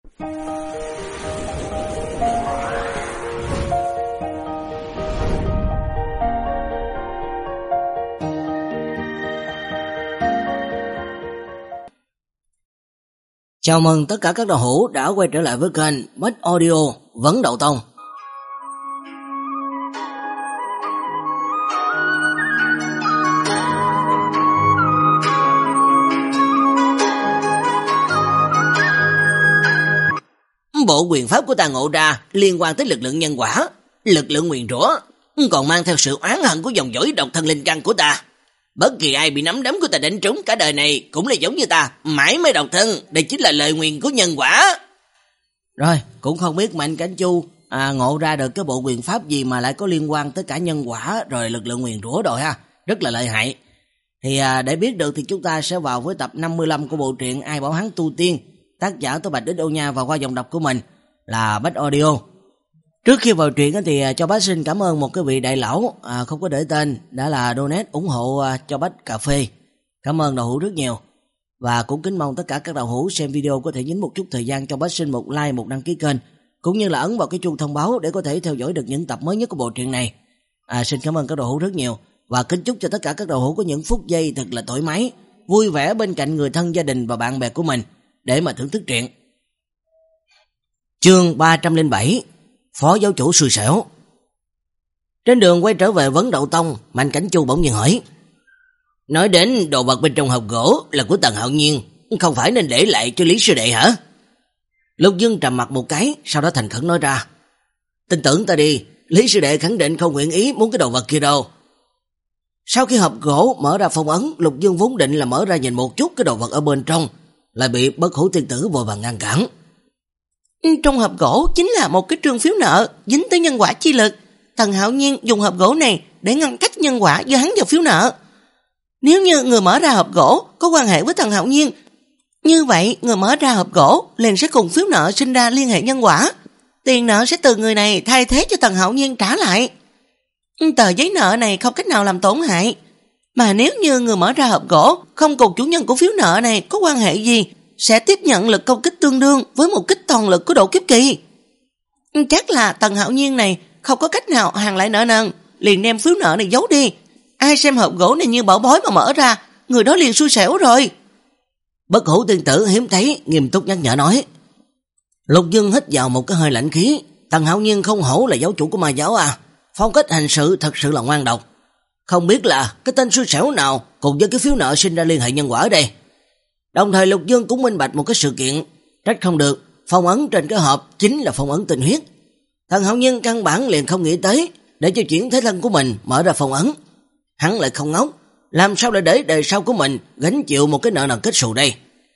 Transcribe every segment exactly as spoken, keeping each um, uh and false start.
Chào mừng tất cả các đạo hữu đã quay trở lại với kênh Bách Audio Vấn Đậu Tông. Bộ quyền pháp của ta ngộ ra liên quan tới lực lượng nhân quả, lực lượng nguyền rủa, còn mang theo sự oán hận của dòng dõi độc thân linh căn của ta. Bất kỳ ai bị nắm đấm của ta đánh trúng cả đời này cũng là giống như ta, mãi mới độc thân. Đây chính là lời nguyền của nhân quả. Rồi, cũng không biết Mạnh Cảnh Chu à, ngộ ra được cái bộ quyền pháp gì mà lại có liên quan tới cả nhân quả rồi lực lượng nguyền rủa rồi ha. Rất là lợi hại. Thì à, để biết được thì chúng ta sẽ vào với tập năm mươi lăm của bộ truyện Ai Bảo Hắn Tu Tiên, tác giả Tô Bạch Đích Đô Nha và qua dòng đọc của mình là Bách Audio. Trước khi vào truyện thì cho Bách xin cảm ơn một cái vị đại lão à, không có để tên đã là donate ủng hộ à, cho Bách cà phê. Cảm ơn đạo hữu rất nhiều. Và cũng kính mong tất cả các đạo hữu xem video có thể nhính một chút thời gian cho Bách xin một like, một đăng ký kênh, cũng như là ấn vào cái chuông thông báo để có thể theo dõi được những tập mới nhất của bộ truyện này. À, xin cảm ơn các đạo hữu rất nhiều và kính chúc cho tất cả các đạo hữu có những phút giây thật là thoải mái, vui vẻ bên cạnh người thân, gia đình và bạn bè của mình để mà thưởng thức truyện. Chương ba trăm lẻ bảy, Phó giáo chủ xui xẻo. Trên đường quay trở về Vấn Đậu Tông, Mạnh Cảnh Chu bỗng nhiên hỏi: nói đến đồ vật bên trong hộp gỗ là của Tần Hạo Nhiên, không phải nên để lại cho Lý sư đệ hả? Lục Dương trầm mặt một cái, sau đó thành khẩn nói ra: tin tưởng ta đi, Lý sư đệ khẳng định không nguyện ý muốn cái đồ vật kia đâu. Sau khi hộp gỗ mở ra phong ấn, Lục Dương vốn định là mở ra nhìn một chút cái đồ vật ở bên trong, lại bị Bất Hủ tiên tử vội vàng ngăn cản. Trong hộp gỗ chính là một cái trương phiếu nợ dính tới nhân quả chi lực. Tần Hạo Nhiên dùng hộp gỗ này để ngăn cách nhân quả giữa hắn và phiếu nợ. Nếu như người mở ra hộp gỗ có quan hệ với Tần Hạo Nhiên, như vậy người mở ra hộp gỗ liền sẽ cùng phiếu nợ sinh ra liên hệ nhân quả. Tiền nợ sẽ từ người này thay thế cho Tần Hạo Nhiên trả lại. Tờ giấy nợ này không cách nào làm tổn hại. Mà nếu như người mở ra hộp gỗ không cùng chủ nhân của phiếu nợ này có quan hệ gì, sẽ tiếp nhận lực công kích tương đương với một kích toàn lực của độ kiếp kỳ. Chắc là Tần Hạo Nhiên này không có cách nào hoàn lại nợ nần, liền đem phiếu nợ này giấu đi. Ai xem hộp gỗ này như bảo bối mà mở ra, người đó liền xui xẻo rồi. Bất Hủ tiên tử hiếm thấy nghiêm túc nhắc nhở nói. Lục Dương hít vào một cái hơi lạnh khí. Tần Hạo Nhiên không hổ là giáo chủ của ma giáo à, phong cách hành sự thật sự là ngoan độc. Không biết là cái tên xui xẻo nào cùng với cái phiếu nợ sinh ra liên hệ nhân quả ở đây. Đồng thời Lục Dương cũng minh bạch một cái sự kiện, trách không được, phong ấn trên cái hộp chính là phong ấn tinh huyết. Tần Hạo Nhiên căn bản liền không nghĩ tới để cho chuyển thế thân của mình mở ra phong ấn. Hắn lại không ngốc, làm sao lại để đời sau của mình gánh chịu một cái nợ nần kết xù đây.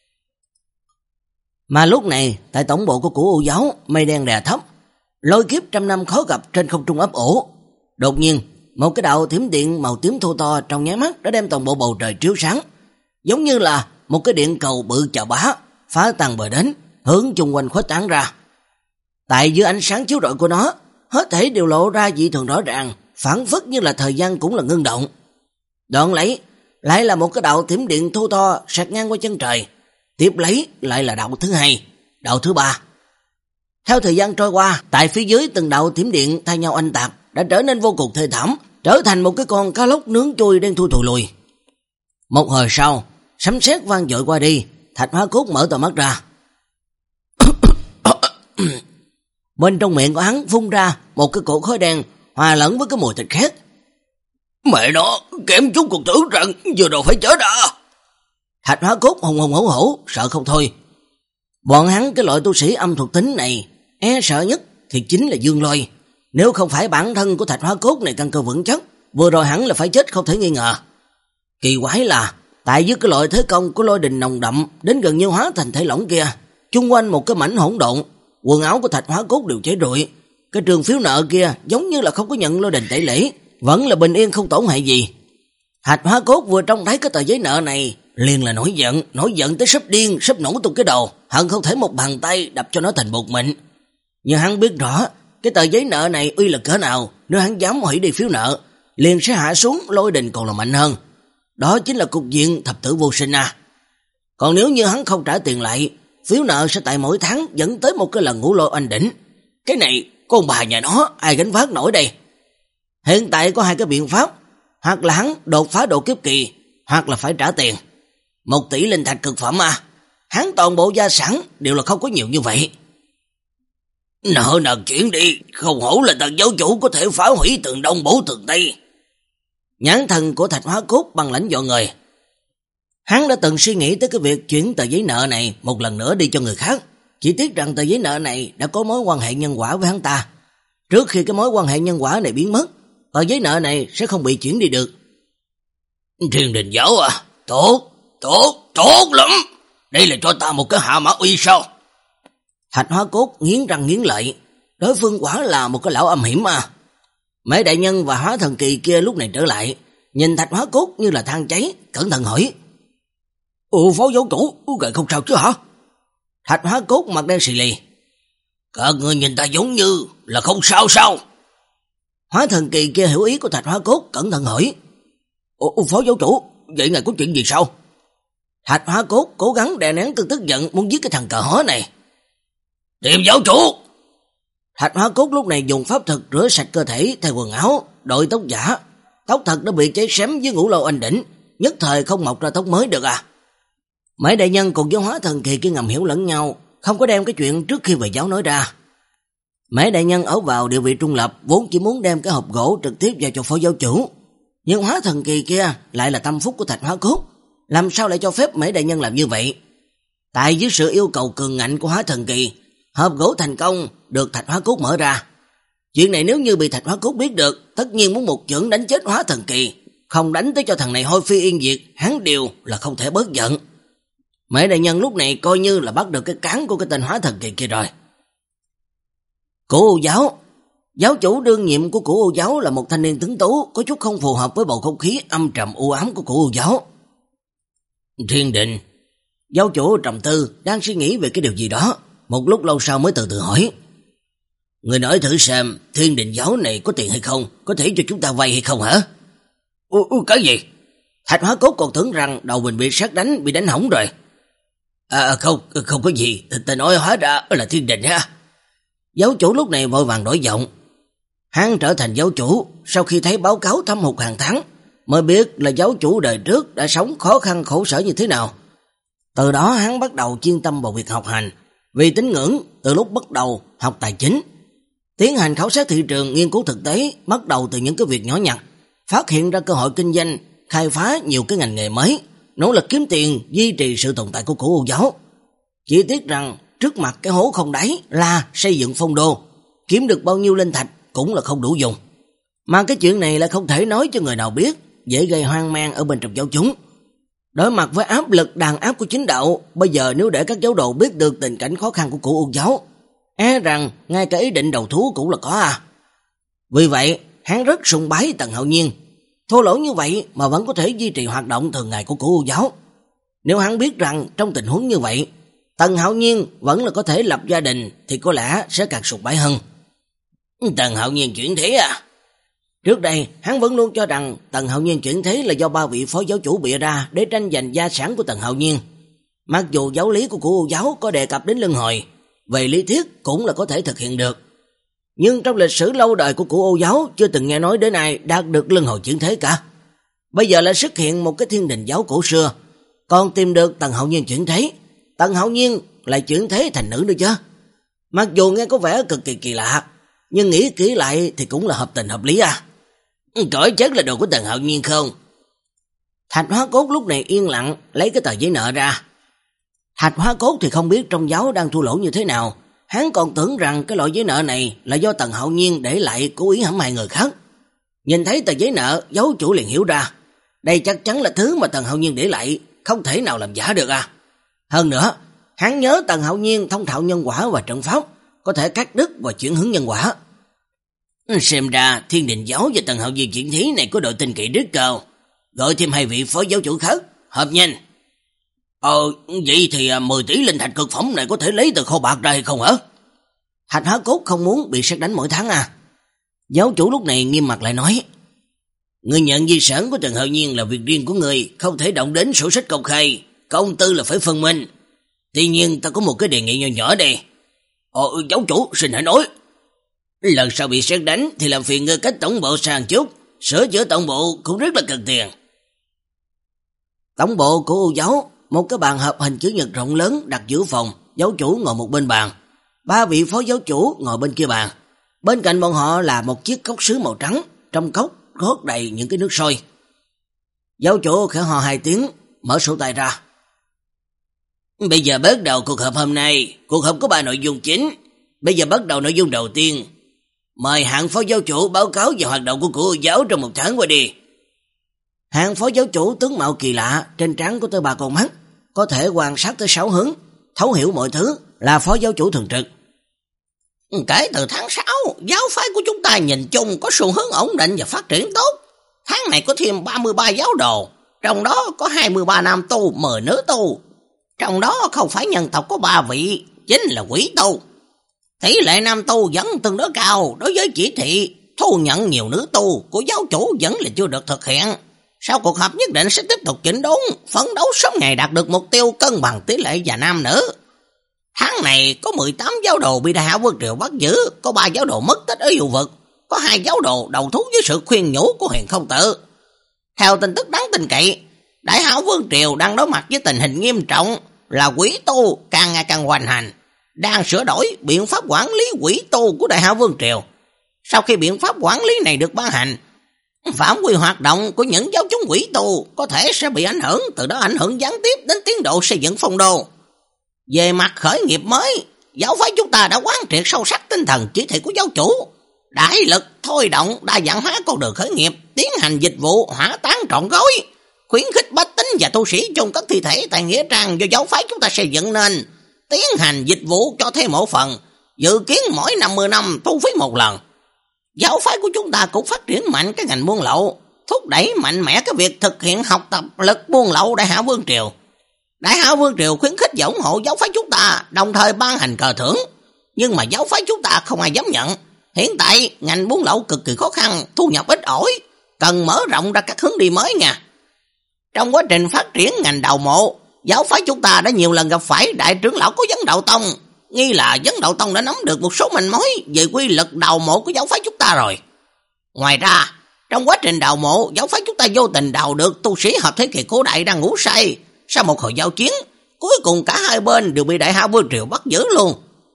Mà lúc này, tại tổng bộ của Cửu U giáo, mây đen đè thấp, lôi kiếp trăm năm khó gặp trên không trung ấp ủ. Đột nhiên, một cái đạo thiểm điện màu tím thô to trong nháy mắt đã đem toàn bộ bầu trời chiếu sáng, giống như là một cái điện cầu bự chà bá, phá tan bờ đến, hướng chung quanh khuếch tán ra. Tại dưới ánh sáng chiếu rọi của nó, hết thảy đều lộ ra dị thường rõ ràng, phảng phất như là thời gian cũng là ngưng động. Đoạn lấy, lại là một cái đạo thiểm điện thô to sạt ngang qua chân trời, tiếp lấy lại là đạo thứ hai, đạo thứ ba. Theo thời gian trôi qua, tại phía dưới từng đạo thiểm điện thay nhau oanh tạc đã trở nên vô cùng thê thảm, trở thành một cái con cá lóc nướng chui đang thui thùi lùi. Một hồi sau, sấm sét vang dội qua đi, Thạch Hóa Cốt mở tờ mắt ra. Bên trong miệng của hắn phun ra một cái cỗ khói đen hòa lẫn với cái mùi thịt khét. Mẹ nó, kém chút còn tưởng rằng vừa rồi phải chết à. Thạch Hóa Cốt hùng hùng hổ hổ, sợ không thôi. Bọn hắn cái loại tu sĩ âm thuộc tính này, e sợ nhất thì chính là Dương Lôi. Nếu không phải bản thân của Thạch Hóa Cốt này căn cơ vững chắc, vừa rồi hắn là phải chết không thể nghi ngờ. Kỳ quái là tại dưới cái loại thế công của lôi đình nồng đậm đến gần như hóa thành thể lỏng kia, chung quanh một cái mảnh hỗn độn, quần áo của Thạch Hóa Cốt đều cháy rụi. Cái trường phiếu nợ kia giống như là không có nhận lôi đình tẩy lễ, vẫn là bình yên không tổn hại gì. Thạch Hóa Cốt vừa trông thấy cái tờ giấy nợ này liền là nổi giận, nổi giận tới sắp điên, sắp nổ tung cái đầu, hận không thể một bàn tay đập cho nó thành bột mịn. Nhưng hắn biết rõ cái tờ giấy nợ này uy lực cỡ nào, nếu hắn dám hủy đi phiếu nợ, liền sẽ hạ xuống lôi đình còn là mạnh hơn. Đó chính là cục diện thập tử vô sinh à. Còn nếu như hắn không trả tiền lại, phiếu nợ sẽ tại mỗi tháng dẫn tới một cái lần ngũ lôi oanh đỉnh. Cái này con bà nhà nó ai gánh vác nổi đây. Hiện tại có hai cái biện pháp, hoặc là hắn đột phá độ kiếp kỳ, hoặc là phải trả tiền. Một tỷ linh thạch cực phẩm à, hắn toàn bộ gia sản đều là không có nhiều như vậy. Nợ nần chuyển đi, không hổ là tầng giáo chủ có thể phá hủy tường đông bổ tường tây. Nhãn thần của Thạch Hóa Cốt bằng lãnh dọn người. Hắn đã từng suy nghĩ tới cái việc chuyển tờ giấy nợ này một lần nữa đi cho người khác. Chỉ tiếc rằng tờ giấy nợ này đã có mối quan hệ nhân quả với hắn ta. Trước khi cái mối quan hệ nhân quả này biến mất, tờ giấy nợ này sẽ không bị chuyển đi được. Thiên Đình Giáo à, tốt, tốt, tốt lắm. Đây là cho ta một cái hạ mã uy sao? Thạch Hóa Cốt nghiến răng nghiến lợi. Đối phương quả là một cái lão âm hiểm à. Mấy đại nhân và Hóa Thần Kỳ kia lúc này trở lại, nhìn Thạch Hóa Cốt như là than cháy, cẩn thận hỏi: Ồ, phó giáo chủ, gậy không sao chứ hả? Thạch Hóa Cốt mặt đen xì lì: Các người nhìn ta giống như là không sao sao? Hóa Thần Kỳ kia hiểu ý của Thạch Hóa Cốt, cẩn thận hỏi: Ồ, phó giáo chủ, vậy ngài có chuyện gì sao? Thạch Hóa Cốt cố gắng đè nén cơn tức giận muốn giết cái thằng cờ hó này. Tìm giáo chủ! Thạch Hóa Cốt lúc này dùng pháp thuật rửa sạch cơ thể, thay quần áo, đội tóc giả. Tóc thật đã bị cháy xém với ngũ lô anh đỉnh, nhất thời không mọc ra tóc mới được à. Mấy đại nhân cùng với Hóa Thần Kỳ kia ngầm hiểu lẫn nhau, không có đem cái chuyện trước khi về giáo nói ra. Mấy đại nhân ở vào địa vị trung lập, vốn chỉ muốn đem cái hộp gỗ trực tiếp giao cho phó giáo chủ. Nhưng Hóa Thần Kỳ kia lại là tâm phúc của Thạch Hóa Cốt, làm sao lại cho phép mấy đại nhân làm như vậy? Tại dưới sự yêu cầu cường ngạnh của Hóa Thần Kỳ, hộp gỗ thành công được Thạch Hóa Cốt mở ra. Chuyện này nếu như bị Thạch Hóa Cốt biết được, tất nhiên muốn một chưởng đánh chết Hóa Thần Kỳ, không đánh tới cho thằng này hôi phi yên diệt, hắn đều là không thể bớt giận. Mấy đại nhân lúc này coi như là bắt được cái cán của cái tên Hóa Thần Kỳ kia rồi. Cổ Ô Giáo. Giáo chủ đương nhiệm của Cổ Ô Giáo là một thanh niên tuấn tú, có chút không phù hợp với bầu không khí âm trầm u ám của Cổ Ô Giáo. Thiên Định. Giáo chủ trầm tư, đang suy nghĩ về cái điều gì đó, một lúc lâu sau mới từ từ hỏi: Người nói thử xem, Thiên Định Giáo này có tiền hay không, có thể cho chúng ta vay hay không hả? Ủa, ủa, cái gì? Thạch Hóa Cốt còn tưởng rằng đầu mình bị sát đánh, bị đánh hỏng rồi. À không, không có gì, ta nói hóa ra là Thiên Định ha. Giáo chủ lúc này vội vàng đổi giọng. Hắn trở thành giáo chủ sau khi thấy báo cáo thâm hụt hàng tháng, mới biết là giáo chủ đời trước đã sống khó khăn khổ sở như thế nào. Từ đó hắn bắt đầu chuyên tâm vào việc học hành, vì tín ngưỡng từ lúc bắt đầu học tài chính, tiến hành khảo sát thị trường, nghiên cứu thực tế, bắt đầu từ những cái việc nhỏ nhặt, phát hiện ra cơ hội kinh doanh, khai phá nhiều cái ngành nghề mới, nỗ lực kiếm tiền, duy trì sự tồn tại của Cổ Ô Giáo. Chỉ tiếc rằng trước mặt cái hố không đáy là xây dựng phong đô, kiếm được bao nhiêu linh thạch cũng là không đủ dùng. Mà cái chuyện này là không thể nói cho người nào biết, dễ gây hoang mang ở bên trong giáo chúng. Đối mặt với áp lực đàn áp của chính đạo, bây giờ nếu để các giáo đồ biết được tình cảnh khó khăn của Cổ Ô Giáo, e rằng ngay cả ý định đầu thú cũng là có à. Vì vậy, hắn rất sùng bái Tần Hạo Nhiên. Thô lỗ như vậy mà vẫn có thể duy trì hoạt động thường ngày của Cổ Ô Giáo. Nếu hắn biết rằng trong tình huống như vậy, Tần Hạo Nhiên vẫn là có thể lập gia đình, thì có lẽ sẽ càng sùng bái hơn. Tần Hạo Nhiên chuyển thế à? Trước đây, hắn vẫn luôn cho rằng Tần Hạo Nhiên chuyển thế là do ba vị phó giáo chủ bịa ra để tranh giành gia sản của Tần Hạo Nhiên. Mặc dù giáo lý của Cổ Ô Giáo có đề cập đến luân hồi, về lý thuyết cũng là có thể thực hiện được. Nhưng trong lịch sử lâu đời của Cổ Ô Giáo chưa từng nghe nói đến ai đạt được luân hồi chuyển thế cả. Bây giờ lại xuất hiện một cái Thiên Đình Giáo cổ xưa, còn tìm được Tần Hạo Nhiên chuyển thế, Tần Hạo Nhiên lại chuyển thế thành nữ nữa chứ. Mặc dù nghe có vẻ cực kỳ kỳ lạ, nhưng nghĩ kỹ lại thì cũng là hợp tình hợp lý à. Cõi chết là đồ của Tần Hạo Nhiên không? Thạch Hóa Cốt lúc này yên lặng lấy cái tờ giấy nợ ra. Thạch Hóa Cốt thì không biết trong giáo đang thua lỗ như thế nào, hắn còn tưởng rằng cái loại giấy nợ này là do Tần Hạo Nhiên để lại cố ý hãm hại người khác. Nhìn thấy tờ giấy nợ, giáo chủ liền hiểu ra, đây chắc chắn là thứ mà Tần Hạo Nhiên để lại, không thể nào làm giả được à. Hơn nữa, hắn nhớ Tần Hạo Nhiên thông thạo nhân quả và trận pháp, có thể cắt đứt và chuyển hướng nhân quả. Xem ra Thiên Đình Giáo và Tần Hạo Nhiên chuyển thí này có độ tin cậy rất cao. Gọi thêm hai vị phó giáo chủ khác, hợp nhanh. Ờ, vậy thì mười tỷ linh thạch cực phẩm này có thể lấy từ kho bạc ra hay không hả? Thạch Hóa Cốt không muốn bị sét đánh mỗi tháng à. Giáo chủ lúc này nghiêm mặt lại nói: Người nhận di sản của Tần Hạo Nhiên là việc riêng của người, không thể động đến sổ sách công khai, công tư là phải phân minh. Tuy nhiên ta có một cái đề nghị nhỏ nhỏ đây. Ồ, giáo chủ xin hãy nói. Lần sau bị sét đánh thì làm phiền ngươi cách tổng bộ sang chút, sửa chữa tổng bộ cũng rất là cần tiền. Tổng bộ của U giáo, một cái bàn hợp hình chữ nhật rộng lớn đặt giữa phòng, giáo chủ ngồi một bên bàn, ba vị phó giáo chủ ngồi bên kia bàn. Bên cạnh bọn họ là một chiếc cốc sứ màu trắng, trong cốc rót đầy những cái nước sôi. Giáo chủ khẽ hò hai tiếng, mở sổ tay ra. Bây giờ bắt đầu cuộc họp hôm nay, cuộc họp có ba nội dung chính. Bây giờ bắt đầu nội dung đầu tiên. Mời hạng phó giáo chủ báo cáo về hoạt động của Cửu U giáo trong một tháng qua đi. Hạng phó giáo chủ tướng mạo kỳ lạ, trên trán có tới ba con mắt, có thể quan sát tới sáu hướng, thấu hiểu mọi thứ, là phó giáo chủ thường trực. Kể từ tháng sáu, giáo phái của chúng ta nhìn chung có xu hướng ổn định và phát triển tốt. Tháng này có thêm ba mươi ba giáo đồ, trong đó có hai mươi ba nam tu, mười nữ tu. Trong đó không phải nhân tộc có ba vị, chính là quỷ tu. Tỷ lệ nam tu vẫn tương đối cao, đối với chỉ thị thu nhận nhiều nữ tu của giáo chủ vẫn là chưa được thực hiện. Sau cuộc họp nhất định sẽ tiếp tục chỉnh đốn, phấn đấu sớm ngày đạt được mục tiêu cân bằng tỷ lệ già nam nữ. Tháng này có mười tám giáo đồ bị Đại Hạo Vương Triều bắt giữ, có ba giáo đồ mất tích ở yêu vực, có hai giáo đồ đầu thú với sự khuyên nhủ của Huyền Không Tự. Theo tin tức đáng tin cậy, Đại Hạo Vương Triều đang đối mặt với tình hình nghiêm trọng là quỷ tu càng ngày càng hoành hành, đang sửa đổi biện pháp quản lý quỷ tu của Đại Hạo Vương Triều. Sau khi biện pháp quản lý này được ban hành, phạm vi hoạt động của những giáo chúng quỷ tu có thể sẽ bị ảnh hưởng, từ đó ảnh hưởng gián tiếp đến tiến độ xây dựng phong đô. Về mặt khởi nghiệp mới, giáo phái chúng ta đã quán triệt sâu sắc tinh thần chỉ thị của giáo chủ, đại lực thôi động đa dạng hóa con đường khởi nghiệp, tiến hành dịch vụ hỏa táng trọn gói, khuyến khích bách tính và tu sĩ chôn cất thi thể tại nghĩa trang do giáo phái chúng ta xây dựng nên, tiến hành dịch vụ cho thuê mộ phần, dự kiến mỗi năm mươi năm thu phí một lần. Giáo phái của chúng ta cũng phát triển mạnh cái ngành buôn lậu, thúc đẩy mạnh mẽ cái việc thực hiện học tập lực buôn lậu Đại Hạo Vương Triều. Đại Hạo Vương Triều khuyến khích và ủng hộ giáo phái chúng ta, đồng thời ban hành cờ thưởng, nhưng mà giáo phái chúng ta không ai dám nhận. Hiện tại ngành buôn lậu cực kỳ khó khăn, thu nhập ít ỏi, cần mở rộng ra các hướng đi mới nha. Trong quá trình phát triển ngành đào mộ, giáo phái chúng ta đã nhiều lần gặp phải đại trưởng lão của Vấn Đạo Tông, nghi là Vấn Đạo Tông đã nắm được một số manh mối về quy lực đào mộ của giáo phái chúng ta rồi. Ngoài ra, trong quá trình đào mộ, giáo phái chúng ta vô tình đào được tu sĩ hợp thế kỷ cổ đại đang ngủ say. Sau một hồi giao chiến, cuối cùng cả hai bên đều bị Đại Hạo Vương Triều bắt giữ luôn.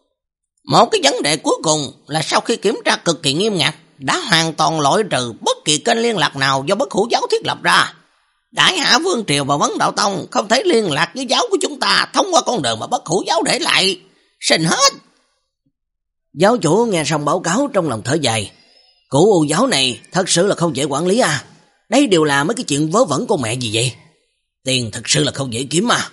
Một cái vấn đề cuối cùng là sau khi kiểm tra cực kỳ nghiêm ngặt, đã hoàn toàn loại trừ bất kỳ kênh liên lạc nào do Bất Hủ giáo thiết lập ra. Đại Hạo Vương Triều và Vấn Đạo Tông không thể liên lạc với giáo của chúng ta thông qua con đường mà Bất Hủ giáo để lại. Xin hết. Giáo chủ nghe xong báo cáo trong lòng thở dài. Cửu U giáo này thật sự là không dễ quản lý à. Đây đều là mấy cái chuyện vớ vẩn con mẹ gì vậy. Tiền thật sự là không dễ kiếm mà.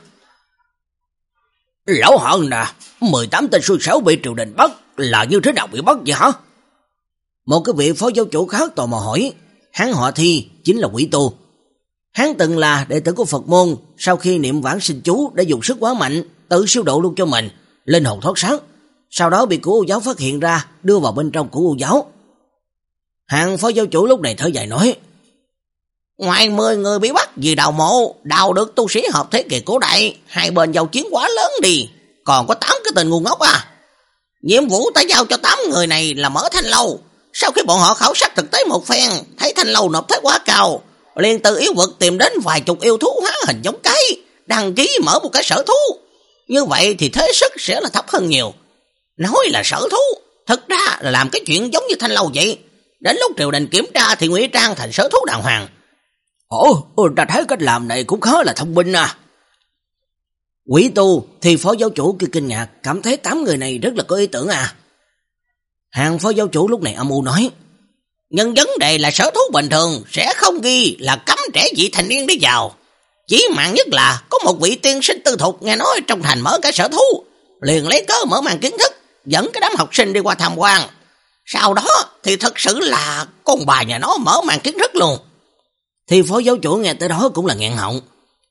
Lão Hận nè, mười tám tên xui xẻo bị triều đình bắt là như thế nào bị bắt vậy hả? Một cái vị phó giáo chủ khác tò mò hỏi. Hắn họ Thi, chính là quỷ tu. Hắn từng là đệ tử của Phật môn, sau khi niệm vãng sinh chú đã dùng sức quá mạnh, tự siêu độ luôn cho mình, linh hồn thoát xác. Sau đó bị Cửu U giáo phát hiện ra, đưa vào bên trong Cửu U giáo. Hàng phó giáo chủ lúc này thở dài nói. Ngoài mười người bị bắt vì đào mộ, đào được tu sĩ hợp thế kỷ cổ đại, hai bên giao chiến quá lớn đi, còn có tám cái tên ngu ngốc à. Nhiệm vụ ta giao cho tám người này là mở thanh lâu. Sau khi bọn họ khảo sát thực tế một phen, thấy thanh lâu nộp thuế quá cao, liền từ yếu vực tìm đến vài chục yêu thú hóa hình giống cái, đăng ký mở một cái sở thú. Như vậy thì thế sức sẽ là thấp hơn nhiều. Nói là sở thú, thực ra là làm cái chuyện giống như thanh lâu vậy. Đến lúc triều đình kiểm tra thì ngụy trang thành sở thú đàng hoàng. Ồ, ta thấy cách làm này cũng khá là thông minh à. Quỷ tu thì phó giáo chủ kia kinh ngạc, cảm thấy tám người này rất là có ý tưởng à. Hàng phó giáo chủ lúc này âm u nói. Nhưng vấn đề là sở thú bình thường sẽ không ghi là cấm trẻ vị thành niên đi vào. Chỉ mạng nhất là có một vị tiên sinh tư thục nghe nói trong thành mở cái sở thú, liền lấy cớ mở màn kiến thức, dẫn cái đám học sinh đi qua tham quan. Sau đó thì thật sự là con bà nhà nó mở màn kiến thức luôn. Thì phó giáo chủ nghe tới đó cũng là nghẹn họng.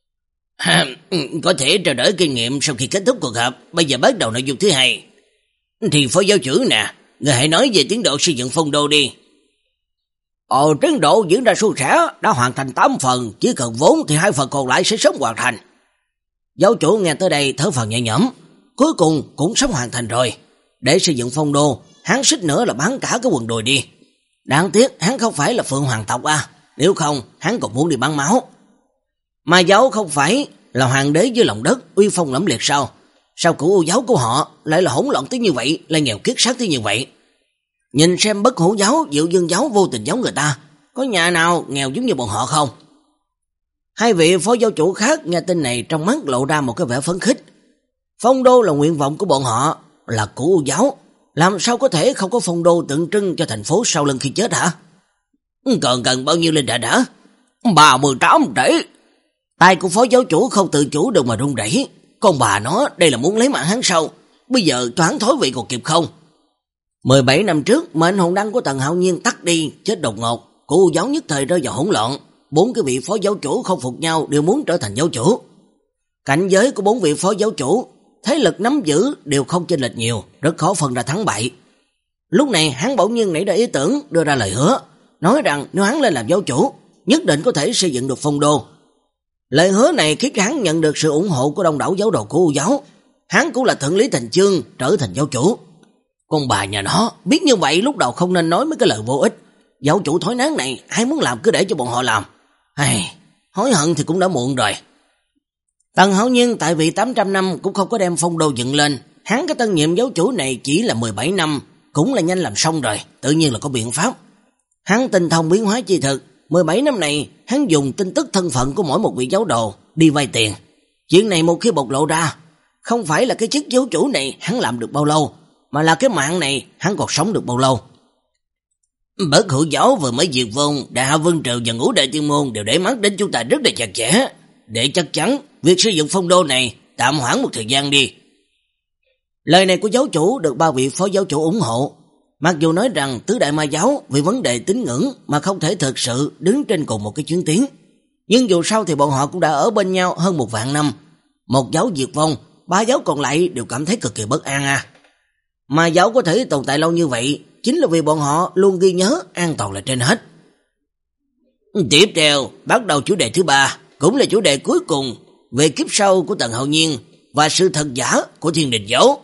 Có thể trao đổi kinh nghiệm sau khi kết thúc cuộc họp. Bây giờ bắt đầu nội dung thứ hai. Thì phó giáo chủ nè, người hãy nói về tiến độ xây dựng phong đô đi. Ồ, tiến độ diễn ra suôn sẻ, đã hoàn thành tám phần, chỉ cần vốn thì hai phần còn lại sẽ sớm hoàn thành. Giáo chủ nghe tới đây thở phào nhẹ nhõm, cuối cùng cũng sắp hoàn thành rồi. Để xây dựng phong đô, hắn xích nữa là bán cả cái quần đùi đi. Đáng tiếc hắn không phải là Phượng Hoàng tộc à, nếu không hắn còn muốn đi bán máu. Mà giáo không phải là hoàng đế dưới lòng đất uy phong lẫm liệt sao? Sao cửu U giáo của họ lại là hỗn loạn tới như vậy, lại nghèo kiết xác tới như vậy? Nhìn xem Bất Hủ giáo, Diệu Dương giáo, Vô Tình giáo người ta, có nhà nào nghèo giống như bọn họ không? Hai vị phó giáo chủ khác nghe tin này trong mắt lộ ra một cái vẻ phấn khích. Phong đô là nguyện vọng của bọn họ, là cửu U giáo, làm sao có thể không có phong đô tượng trưng cho thành phố sau lưng khi chết hả? Còn cần bao nhiêu linh đã đã? ba mươi tám tỷ. Tay của phó giáo chủ không tự chủ được mà run rẩy. Con bà nó, đây là muốn lấy mạng hắn sao? Bây giờ cho hắn thối vị còn kịp không? mười bảy năm trước, mệnh hồn đăng của Tần Hạo Nhiên tắt đi, chết đột ngột. Cửu U giáo nhất thời rơi vào hỗn loạn. Bốn cái vị phó giáo chủ không phục nhau đều muốn trở thành giáo chủ. Cảnh giới của bốn vị phó giáo chủ, thế lực nắm giữ đều không chênh lệch nhiều, rất khó phân ra thắng bại. Lúc này hắn bỗng nhiên nảy ra ý tưởng, đưa ra lời hứa, nói rằng nếu hắn lên làm giáo chủ, nhất định có thể xây dựng được phong đô. Lời hứa này khiến hắn nhận được sự ủng hộ của đông đảo giáo đồ của U giáo. Hắn cũng là thuận lý thành chương trở thành giáo chủ. Con bà nhà nó, biết như vậy lúc đầu không nên nói mấy cái lời vô ích. Giáo chủ thối nán này, ai muốn làm cứ để cho bọn họ làm. Ai, hối hận thì cũng đã muộn rồi. Tần Hạo Nhiên tại vị tám trăm năm cũng không có đem phong đô dựng lên. Hắn cái tân nhiệm giáo chủ này chỉ là mười bảy năm, cũng là nhanh làm xong rồi, tự nhiên là có biện pháp. Hắn tinh thông biến hóa chi thực, mười bảy năm này hắn dùng tin tức thân phận của mỗi một vị giáo đồ đi vay tiền. Chuyện này một khi bộc lộ ra, không phải là cái chức giáo chủ này hắn làm được bao lâu, mà là cái mạng này hắn còn sống được bao lâu. Bất Hủ giáo vừa mới diệt vong, Đại Hạ Vương Triều và Ngũ Đại Tiên Môn đều để mắt đến chúng ta rất là chặt chẽ. Để chắc chắn việc xây dựng phong đô này tạm hoãn một thời gian đi. Lời này của giáo chủ được ba vị phó giáo chủ ủng hộ. Mặc dù nói rằng tứ đại ma giáo vì vấn đề tín ngưỡng mà không thể thực sự đứng trên cùng một cái chuyến tiến, nhưng dù sao thì bọn họ cũng đã ở bên nhau hơn một vạn năm. Một giáo diệt vong, ba giáo còn lại đều cảm thấy cực kỳ bất an à. Ma giáo có thể tồn tại lâu như vậy chính là vì bọn họ luôn ghi nhớ an toàn là trên hết. Tiếp theo, bắt đầu chủ đề thứ ba, cũng là chủ đề cuối cùng, về kiếp sau của Tần Hạo Nhiên và sự thật giả của Thiên Đình giáo.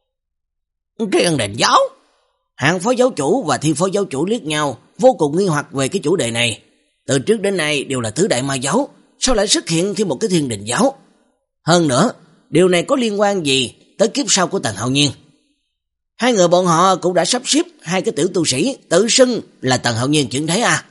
Thiên Đình giáo? Hạng phó giáo chủ và thi phó giáo chủ liếc nhau, vô cùng nghi hoặc về cái chủ đề này. Từ trước đến nay đều là tứ đại ma giáo, sao lại xuất hiện thêm một cái Thiên Đình giáo? Hơn nữa, điều này có liên quan gì tới kiếp sau của Tần Hạo Nhiên? Hai người bọn họ cũng đã sắp xếp hai cái tiểu tu sĩ tự xưng là Tần Hạo Nhiên chuyển thế à?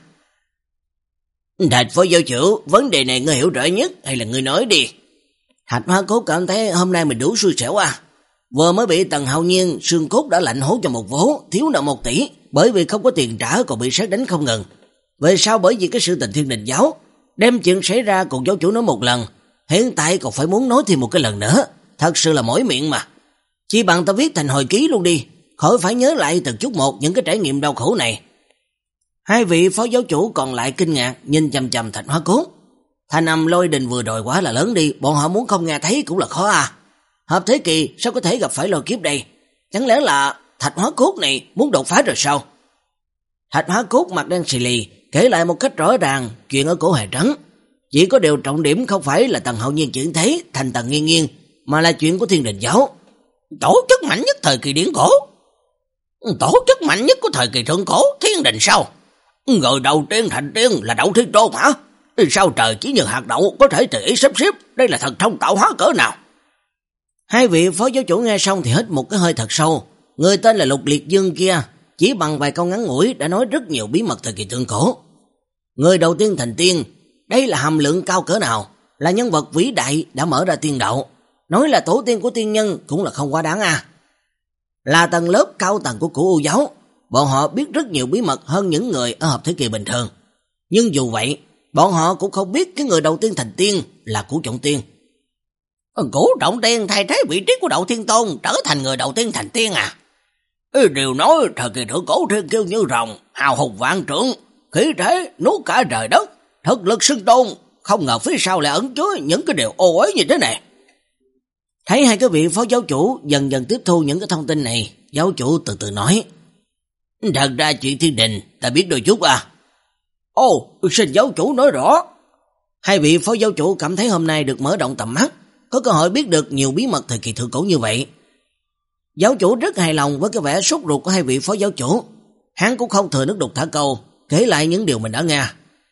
Thạch phó giáo chủ, vấn đề này ngươi hiểu rõ nhất hay là ngươi nói đi? Thạch Hóa Cốt cảm thấy hôm nay mình đủ xui xẻo à? Vừa mới bị Tần Hạo Nhiên xương cốt đã lạnh hố cho một vố, thiếu nợ một tỷ, bởi vì không có tiền trả còn bị sát đánh không ngừng. Về sau bởi vì cái sự tình Thiên Đình giáo, đem chuyện xảy ra cùng giáo chủ nói một lần, hiện tại còn phải muốn nói thêm một cái lần nữa, thật sự là mỏi miệng mà. Chỉ bằng ta viết thành hồi ký luôn đi, khỏi phải nhớ lại từng chút một những cái trải nghiệm đau khổ này. Hai vị phó giáo chủ còn lại kinh ngạc nhìn chằm chằm Thạch Hóa Cốt. Thanh âm lôi đình vừa rồi quá là lớn đi, bọn họ muốn không nghe thấy cũng là khó à. Hợp thế kỳ sao có thể gặp phải lôi kiếp đây? Chẳng lẽ là Thạch Hóa Cốt này muốn đột phá rồi sao? Thạch Hóa Cốt mặt đen xì lì kể lại một cách rõ ràng chuyện ở Cổ Hà Trấn. Chỉ có điều trọng điểm không phải là Tần Hạo Nhiên chuyển thế thành Tần Nghiên Nghiên, mà là chuyện của Thiên Đình giáo. Tổ chức mạnh nhất thời kỳ điển cổ. Tổ chức mạnh nhất của thời kỳ thượng cổ, Thiên Đình sao? Người đầu tiên thành tiên là Đậu Thiên Tôn hả? Sao trời chỉ như hạt đậu có thể tùy ý sắp xếp? Đây là thần thông tạo hóa cỡ nào? Hai vị phó giáo chủ nghe xong thì hít một cái hơi thật sâu. Người tên là Lục Liệt Dương kia chỉ bằng vài câu ngắn ngủi đã nói rất nhiều bí mật thời kỳ thượng cổ. Người đầu tiên thành tiên, đây là hàm lượng cao cỡ nào, là nhân vật vĩ đại đã mở ra tiên đạo. Nói là tổ tiên của tiên nhân cũng là không quá đáng à. Là tầng lớp cao tầng của Cửu U giáo, bọn họ biết rất nhiều bí mật hơn những người ở hợp thế kỳ bình thường. Nhưng dù vậy, bọn họ cũng không biết cái người đầu tiên thành tiên là Cửu Trọng Tiên. Cửu Trọng Tiên thay thế vị trí của Đậu Thiên Tôn trở thành người đầu tiên thành tiên à? Điều nói thời kỳ thượng cổ thiên kiêu như rồng, hào hùng vạn trượng, khí thế nuốt cả trời đất, thực lực xưng tôn, không ngờ phía sau lại ẩn chứa những cái điều ô uế như thế này. Thấy hai cái vị phó giáo chủ dần dần tiếp thu những cái thông tin này, giáo chủ từ từ nói: Thật ra chuyện Thiên Đình ta biết đôi chút à. Ồ, xin giáo chủ nói rõ. Hai vị phó giáo chủ cảm thấy hôm nay được mở rộng tầm mắt, có cơ hội biết được nhiều bí mật thời kỳ thượng cổ như vậy. Giáo chủ rất hài lòng với cái vẻ sốt ruột của hai vị phó giáo chủ. Hắn cũng không thừa nước đục thả câu, kể lại những điều mình đã nghe.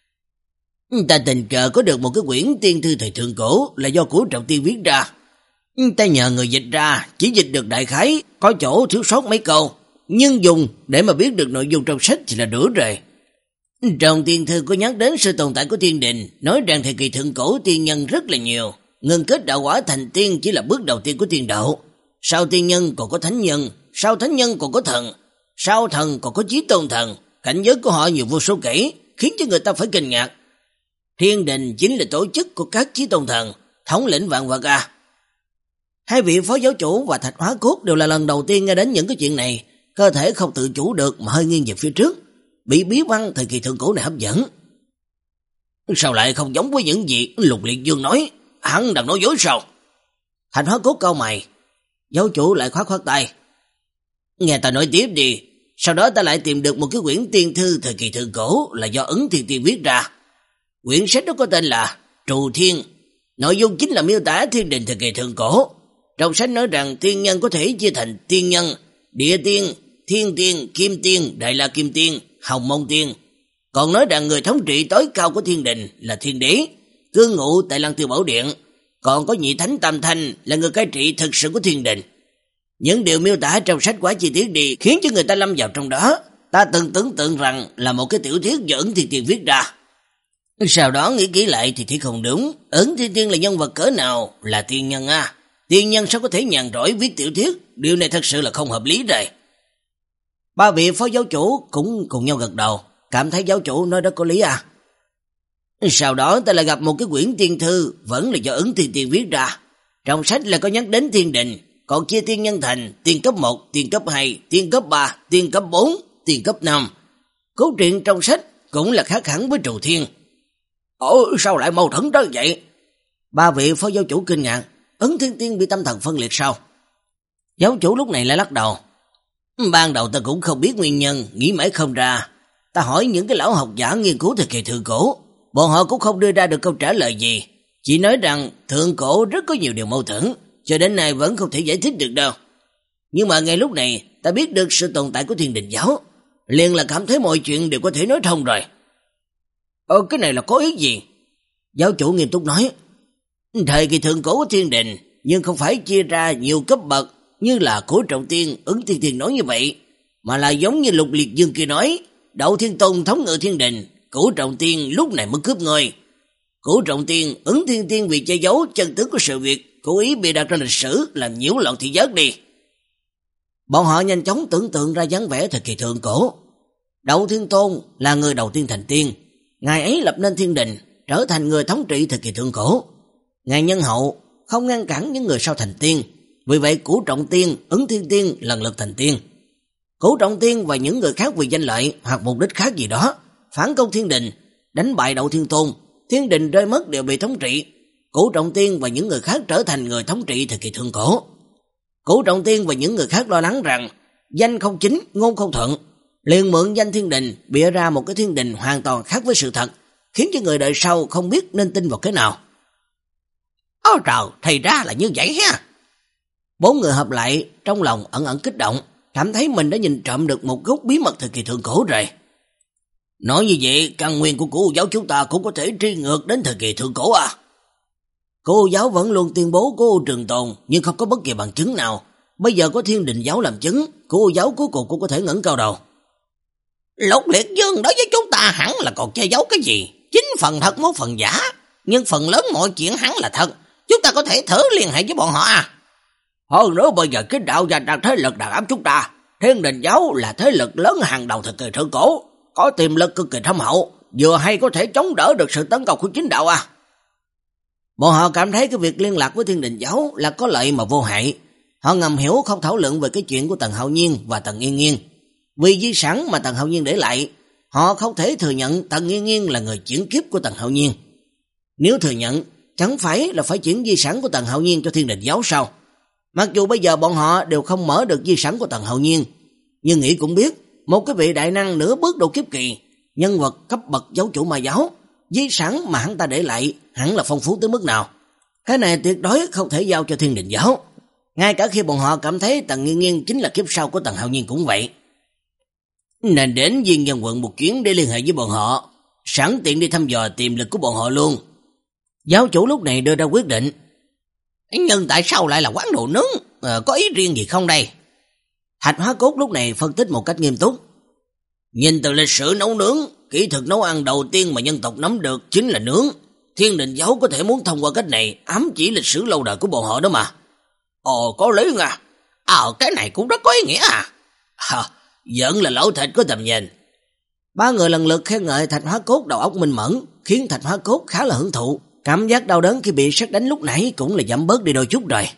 Ta tình cờ có được một cái quyển tiên thư thời thượng cổ là do Cửu Trọng Tiên viết ra. Ta nhờ người dịch ra, chỉ dịch được đại khái, có chỗ thiếu sót mấy câu, nhưng dùng để mà biết được nội dung trong sách thì là đủ rồi. Trong tiên thư có nhắc đến sự tồn tại của thiên đình, nói rằng thời kỳ thượng cổ tiên nhân rất là nhiều, ngừng kết đạo quả thành tiên chỉ là bước đầu tiên của tiên đạo. Sau tiên nhân còn có thánh nhân, sau thánh nhân còn có thần, sau thần còn có chí tôn thần, cảnh giới của họ nhiều vô số kể, khiến cho người ta phải kinh ngạc. Thiên đình chính là tổ chức của các chí tôn thần, thống lĩnh vạn vật à. Hai vị phó giáo chủ và Thạch Hóa Cốt đều là lần đầu tiên nghe đến những cái chuyện này, cơ thể không tự chủ được mà hơi nghiêng về phía trước, bị bí văn thời kỳ thượng cổ này hấp dẫn. Sao lại không giống với những gì Lục Liệt Dương nói, hắn đang nói dối sao? Thạch Hóa Cốt cau mày, giáo chủ lại khoát khoát tay. Nghe ta nói tiếp đi, sau đó ta lại tìm được một cái quyển tiên thư thời kỳ thượng cổ là do Ứng Thiên Tiên viết ra. Quyển sách đó có tên là Trù Thiên, nội dung chính là miêu tả thiên đình thời kỳ thượng cổ. Trong sách nói rằng tiên nhân có thể chia thành tiên nhân, địa tiên, thiên tiên, kim tiên, đại la kim tiên, hồng mông tiên. Còn nói rằng người thống trị tối cao của thiên đình là thiên đế, cư ngụ tại Lăng Tiêu Bảo Điện. Còn có nhị thánh Tam Thanh là người cai trị thực sự của thiên đình. Những điều miêu tả trong sách quá chi tiết đi, khiến cho người ta lâm vào trong đó. Ta từng tưởng tượng rằng là một cái tiểu thuyết do Ứng Thiên Tiên viết ra. Sau đó nghĩ kỹ lại thì thấy không đúng. Ứng Thiên Tiên là nhân vật cỡ nào, là tiên nhân à. Tiên nhân sao có thể nhàn rỗi viết tiểu thuyết, điều này thật sự là không hợp lý rồi. Ba vị phó giáo chủ cũng cùng nhau gật đầu, cảm thấy giáo chủ nói đó có lý à. Sau đó ta lại gặp một cái quyển tiên thư, vẫn là do Ứng Thiên Tiên viết ra. Trong sách là có nhắc đến thiên đình, còn chia tiên nhân thành tiên cấp một, tiên cấp hai, tiên cấp ba, tiên cấp bốn, tiên cấp năm. Cốt truyện trong sách cũng là khác hẳn với Trù Thiên. Ồ, sao lại mâu thuẫn tới vậy? Ba vị phó giáo chủ kinh ngạc, Ứng Thiên Tiên bị tâm thần phân liệt sao? Giáo chủ lúc này lại lắc đầu. Ban đầu ta cũng không biết nguyên nhân, nghĩ mãi không ra. Ta hỏi những cái lão học giả nghiên cứu thời kỳ thượng cổ, bọn họ cũng không đưa ra được câu trả lời gì. Chỉ nói rằng thượng cổ rất có nhiều điều mâu thuẫn, cho đến nay vẫn không thể giải thích được đâu. Nhưng mà ngay lúc này ta biết được sự tồn tại của thiên đình giáo, liền là cảm thấy mọi chuyện đều có thể nói thông rồi. Ờ cái này là có ý gì? Giáo chủ nghiêm túc nói. Thời kỳ thượng cổ của thiên đình, nhưng không phải chia ra nhiều cấp bậc như là Cửu Trọng Tiên, Ứng Thiên Tiên nói như vậy, mà là giống như Lục Liệt Dương kia nói, Đậu Thiên Tôn thống ngự thiên đình, Cửu Trọng Tiên lúc này mới cướp ngôi. Cửu Trọng Tiên, Ứng Thiên Tiên vì che giấu chân tướng của sự việc, cố ý bịa đặt trong lịch sử làm nhiễu loạn thị giác đi. Bọn họ nhanh chóng tưởng tượng ra dáng vẻ thời kỳ thượng cổ. Đậu Thiên Tôn là người đầu tiên thành tiên, ngài ấy lập nên thiên đình, trở thành người thống trị thời kỳ thượng cổ. Ngài nhân hậu, không ngăn cản những người sau thành tiên, vì vậy Cửu Trọng Tiên, Ứng Thiên Tiên lần lượt thành tiên. Cửu Trọng Tiên và những người khác vì danh lợi hoặc mục đích khác gì đó, phản công thiên đình, đánh bại Đậu Thiên Tôn, thiên đình rơi mất đều bị thống trị. Cửu Trọng Tiên và những người khác trở thành người thống trị thời kỳ thượng cổ. Cửu Trọng Tiên và những người khác lo lắng rằng danh không chính, ngôn không thuận, liền mượn danh thiên đình bịa ra một cái thiên đình hoàn toàn khác với sự thật, khiến cho người đời sau không biết nên tin vào cái nào. Ôi trời, thì ra là như vậy ha. Bốn người hợp lại, trong lòng ẩn ẩn kích động, cảm thấy mình đã nhìn trộm được một gốc bí mật thời kỳ thượng cổ rồi. Nói như vậy, căn nguyên của Cửu giáo chúng ta cũng có thể truy ngược đến thời kỳ thượng cổ à? Cửu giáo vẫn luôn tuyên bố của trường tồn, nhưng không có bất kỳ bằng chứng nào. Bây giờ có thiên đình giáo làm chứng, Cửu giáo cuối cùng cũng có thể ngẩng cao đầu. Lục Liệt Dương đối với chúng ta hẳn là còn che giấu cái gì? Chính phần thật một phần giả, nhưng phần lớn mọi chuyện hẳn là thật. Chúng ta có thể thử liên hệ với bọn họ à? Hơn nữa bây giờ cái đạo gia đang thế lực đàn áp chúng ta. Thiên đình giáo là thế lực lớn hàng đầu thời kỳ thượng cổ, có tiềm lực cực kỳ thâm hậu, vừa hay có thể chống đỡ được sự tấn công của chính đạo à. Bọn họ cảm thấy cái việc liên lạc với thiên đình giáo là có lợi mà vô hại. Họ ngầm hiểu không thảo luận về cái chuyện của Tần Hạo Nhiên và Tần Yên Nhiên. Vì di sản mà Tần Hạo Nhiên để lại, họ không thể thừa nhận Tần Yên Nhiên là người chuyển kiếp của Tần Hạo Nhiên. Nếu thừa nhận, chẳng phải là phải chuyển di sản của Tần Hạo Nhiên cho thiên đình giáo sao? Mặc dù bây giờ bọn họ đều không mở được di sản của Tần Hạo Nhiên, nhưng nghĩ cũng biết, một cái vị đại năng nửa bước độ kiếp kỳ, nhân vật cấp bậc giáo chủ ma giáo, di sản mà hắn ta để lại hẳn là phong phú tới mức nào. Cái này tuyệt đối không thể giao cho Thiên Đình giáo. Ngay cả khi bọn họ cảm thấy Tần Nghiên Nghiên chính là kiếp sau của Tần Hạo Nhiên cũng vậy. Nên đến Viên Dân quận một chuyến để liên hệ với bọn họ, sẵn tiện đi thăm dò tiềm lực của bọn họ luôn. Giáo chủ lúc này đưa ra quyết định. Nhưng tại sao lại là quán đồ nướng? À, có ý riêng gì không đây? Thạch Hóa Cốt lúc này phân tích một cách nghiêm túc. Nhìn từ lịch sử nấu nướng, kỹ thuật nấu ăn đầu tiên mà nhân tộc nắm được chính là nướng. Thiên Đình giáo có thể muốn thông qua cách này ám chỉ lịch sử lâu đời của bọn họ đó mà. Ồ, có lý nha. Ờ, cái này cũng rất có ý nghĩa à. À, vẫn là lẩu thịt có tầm nhìn. Ba người lần lượt khen ngợi Thạch Hóa Cốt đầu óc minh mẫn, khiến Thạch Hóa Cốt khá là hưởng thụ. Cảm giác đau đớn khi bị sét đánh lúc nãy cũng là giảm bớt đi đôi chút rồi.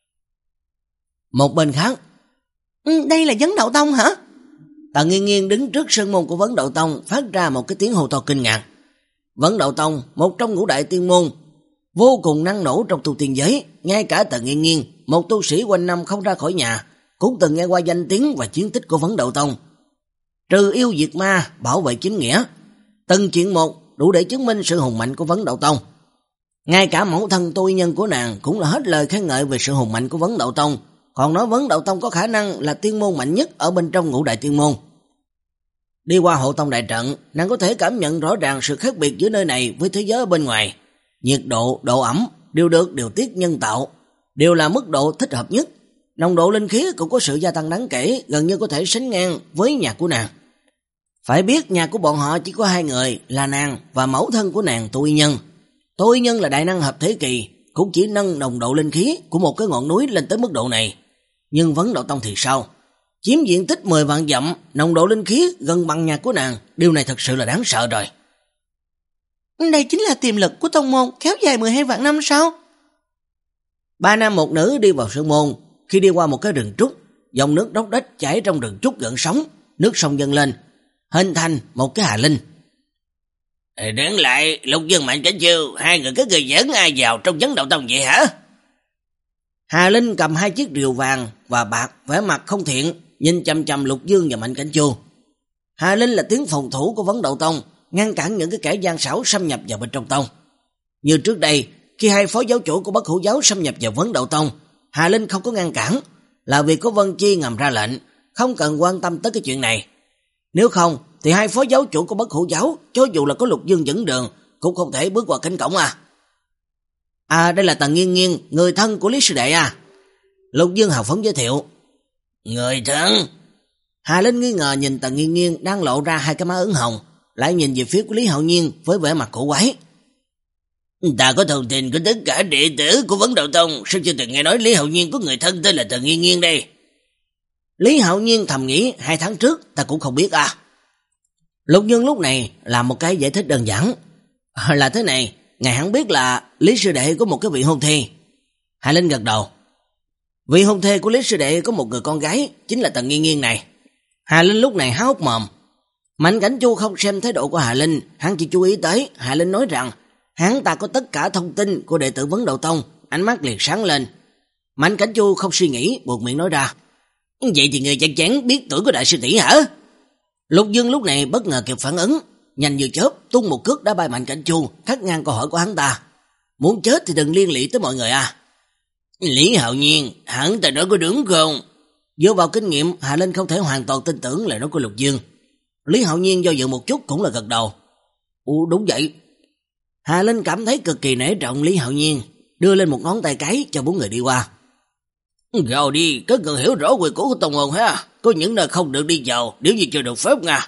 Một bên khác, ừ, đây là Vấn Đậu Tông hả? Tần Nghiên Nghiên đứng trước sân môn của Vấn Đậu Tông phát ra một cái tiếng hô to kinh ngạc. Vấn Đậu Tông, một trong ngũ đại tiên môn, vô cùng năng nổ trong tu tiên giới. Ngay cả Tần Nghiên Nghiên, một tu sĩ quanh năm không ra khỏi nhà, cũng từng nghe qua danh tiếng và chiến tích của Vấn Đậu Tông. Trừ yêu diệt ma, bảo vệ chính nghĩa, từng chuyện một đủ để chứng minh sự hùng mạnh của Vấn Đậu Tông. Ngay cả mẫu thân tôi nhân của nàng cũng là hết lời khen ngợi về sự hùng mạnh của Vấn Đậu Tông, còn nói Vấn Đậu Tông có khả năng là tiên môn mạnh nhất ở bên trong ngũ đại tiên môn. Đi qua hộ tông đại trận, nàng có thể cảm nhận rõ ràng sự khác biệt giữa nơi này với thế giới ở bên ngoài. Nhiệt độ, độ ẩm đều được điều tiết nhân tạo, đều là mức độ thích hợp nhất. Nồng độ linh khí cũng có sự gia tăng đáng kể, gần như có thể sánh ngang với nhà của nàng. Phải biết nhà của bọn họ chỉ có hai người, là nàng và mẫu thân của nàng Tô Y Nhân. Tô Y Nhân là đại năng hợp thế kỳ, cũng chỉ nâng nồng độ linh khí của một cái ngọn núi lên tới mức độ này. Nhưng Vấn Đậu Tông thì sao? Chiếm diện tích mười vạn dặm, nồng độ linh khí gần bằng nhà của nàng, điều này thật sự là đáng sợ rồi. Đây chính là tiềm lực của tông môn kéo dài mười hai vạn năm sao? Ba nam một nữ đi vào sơn môn, khi đi qua một cái rừng trúc, dòng nước róc rách chảy trong rừng trúc gần sóng, nước sông dâng lên, hình thành một cái hà linh. Đến lại, Lục Dương Mạnh Cảnh Chiêu, hai người các người dẫn ai vào trong Vấn Đậu Tông vậy hả? Hà Linh cầm hai chiếc rìu vàng và bạc, vẻ mặt không thiện, nhìn chằm chằm Lục Dương và Mạnh Cảnh Chiêu. Hà Linh là tiếng phòng thủ của Vấn Đậu Tông, ngăn cản những cái kẻ gian xảo xâm nhập vào bên trong tông. Như trước đây, khi hai phó giáo chủ của Bất Hủ giáo xâm nhập vào Vấn Đậu Tông, Hà Linh không có ngăn cản, là vì có Vân Chi ngầm ra lệnh, không cần quan tâm tới cái chuyện này. Nếu không, thì hai phó giáo chủ của Bất Hủ giáo, cho dù là có Lục Dương dẫn đường, cũng không thể bước qua cánh cổng à. À, đây là Tần Nghiên Nghiên, người thân của Lý Sư Đệ à. Lục Dương hào phóng giới thiệu. Người thân? Hà Linh nghi ngờ nhìn Tần Nghiên Nghiên đang lộ ra hai cái má ửng hồng, lại nhìn về phía của Lý Hạo Nhiên với vẻ mặt cổ quái. Ta có thông tin của tất cả đệ tử của Vấn Đậu Tông, sao chưa từng nghe nói Lý Hạo Nhiên có người thân tên là Tần Nghiên Nghiên đây? Lý Hạo Nhiên thầm nghĩ hai tháng trước ta cũng không biết à. Lục Dương lúc này làm một cái giải thích đơn giản. Là thế này, ngài hẳn biết là Lý Sư Đệ có một cái vị hôn thê. Hà Linh gật đầu. Vị hôn thê của Lý Sư Đệ có một người con gái, chính là Tần Nghiên Nghiên này. Hà Linh lúc này há hốc mồm. Mạnh Cảnh Chu không xem thái độ của Hà Linh, hắn chỉ chú ý tới Hà Linh nói rằng hắn ta có tất cả thông tin của đệ tử Vấn Đậu Tông, ánh mắt liền sáng lên. Mạnh Cảnh Chu không suy nghĩ, buộc miệng nói ra. Vậy thì người chắc chắn biết tuổi của đại sư tỷ hả? Lục Dương lúc này bất ngờ kịp phản ứng, nhanh như chớp tung một cước đá bay Mạnh Cảnh Chu, cắt ngang câu hỏi của hắn ta. Muốn chết thì đừng liên lụy tới mọi người à. Lý Hạo Nhiên, hẳn ta nói có đúng không? Dựa vào kinh nghiệm, Hà Linh không thể hoàn toàn tin tưởng lời nói của Lục Dương. Lý Hạo Nhiên do dự một chút cũng là gật đầu. Ủa đúng vậy. Hà Linh cảm thấy cực kỳ nể trọng Lý Hạo Nhiên, đưa lên một ngón tay cái cho bốn người đi qua. Rồi đi, các người hiểu rõ quy củ của tông môn ha. Có những nơi không được đi vào, nếu như chưa được phép nha.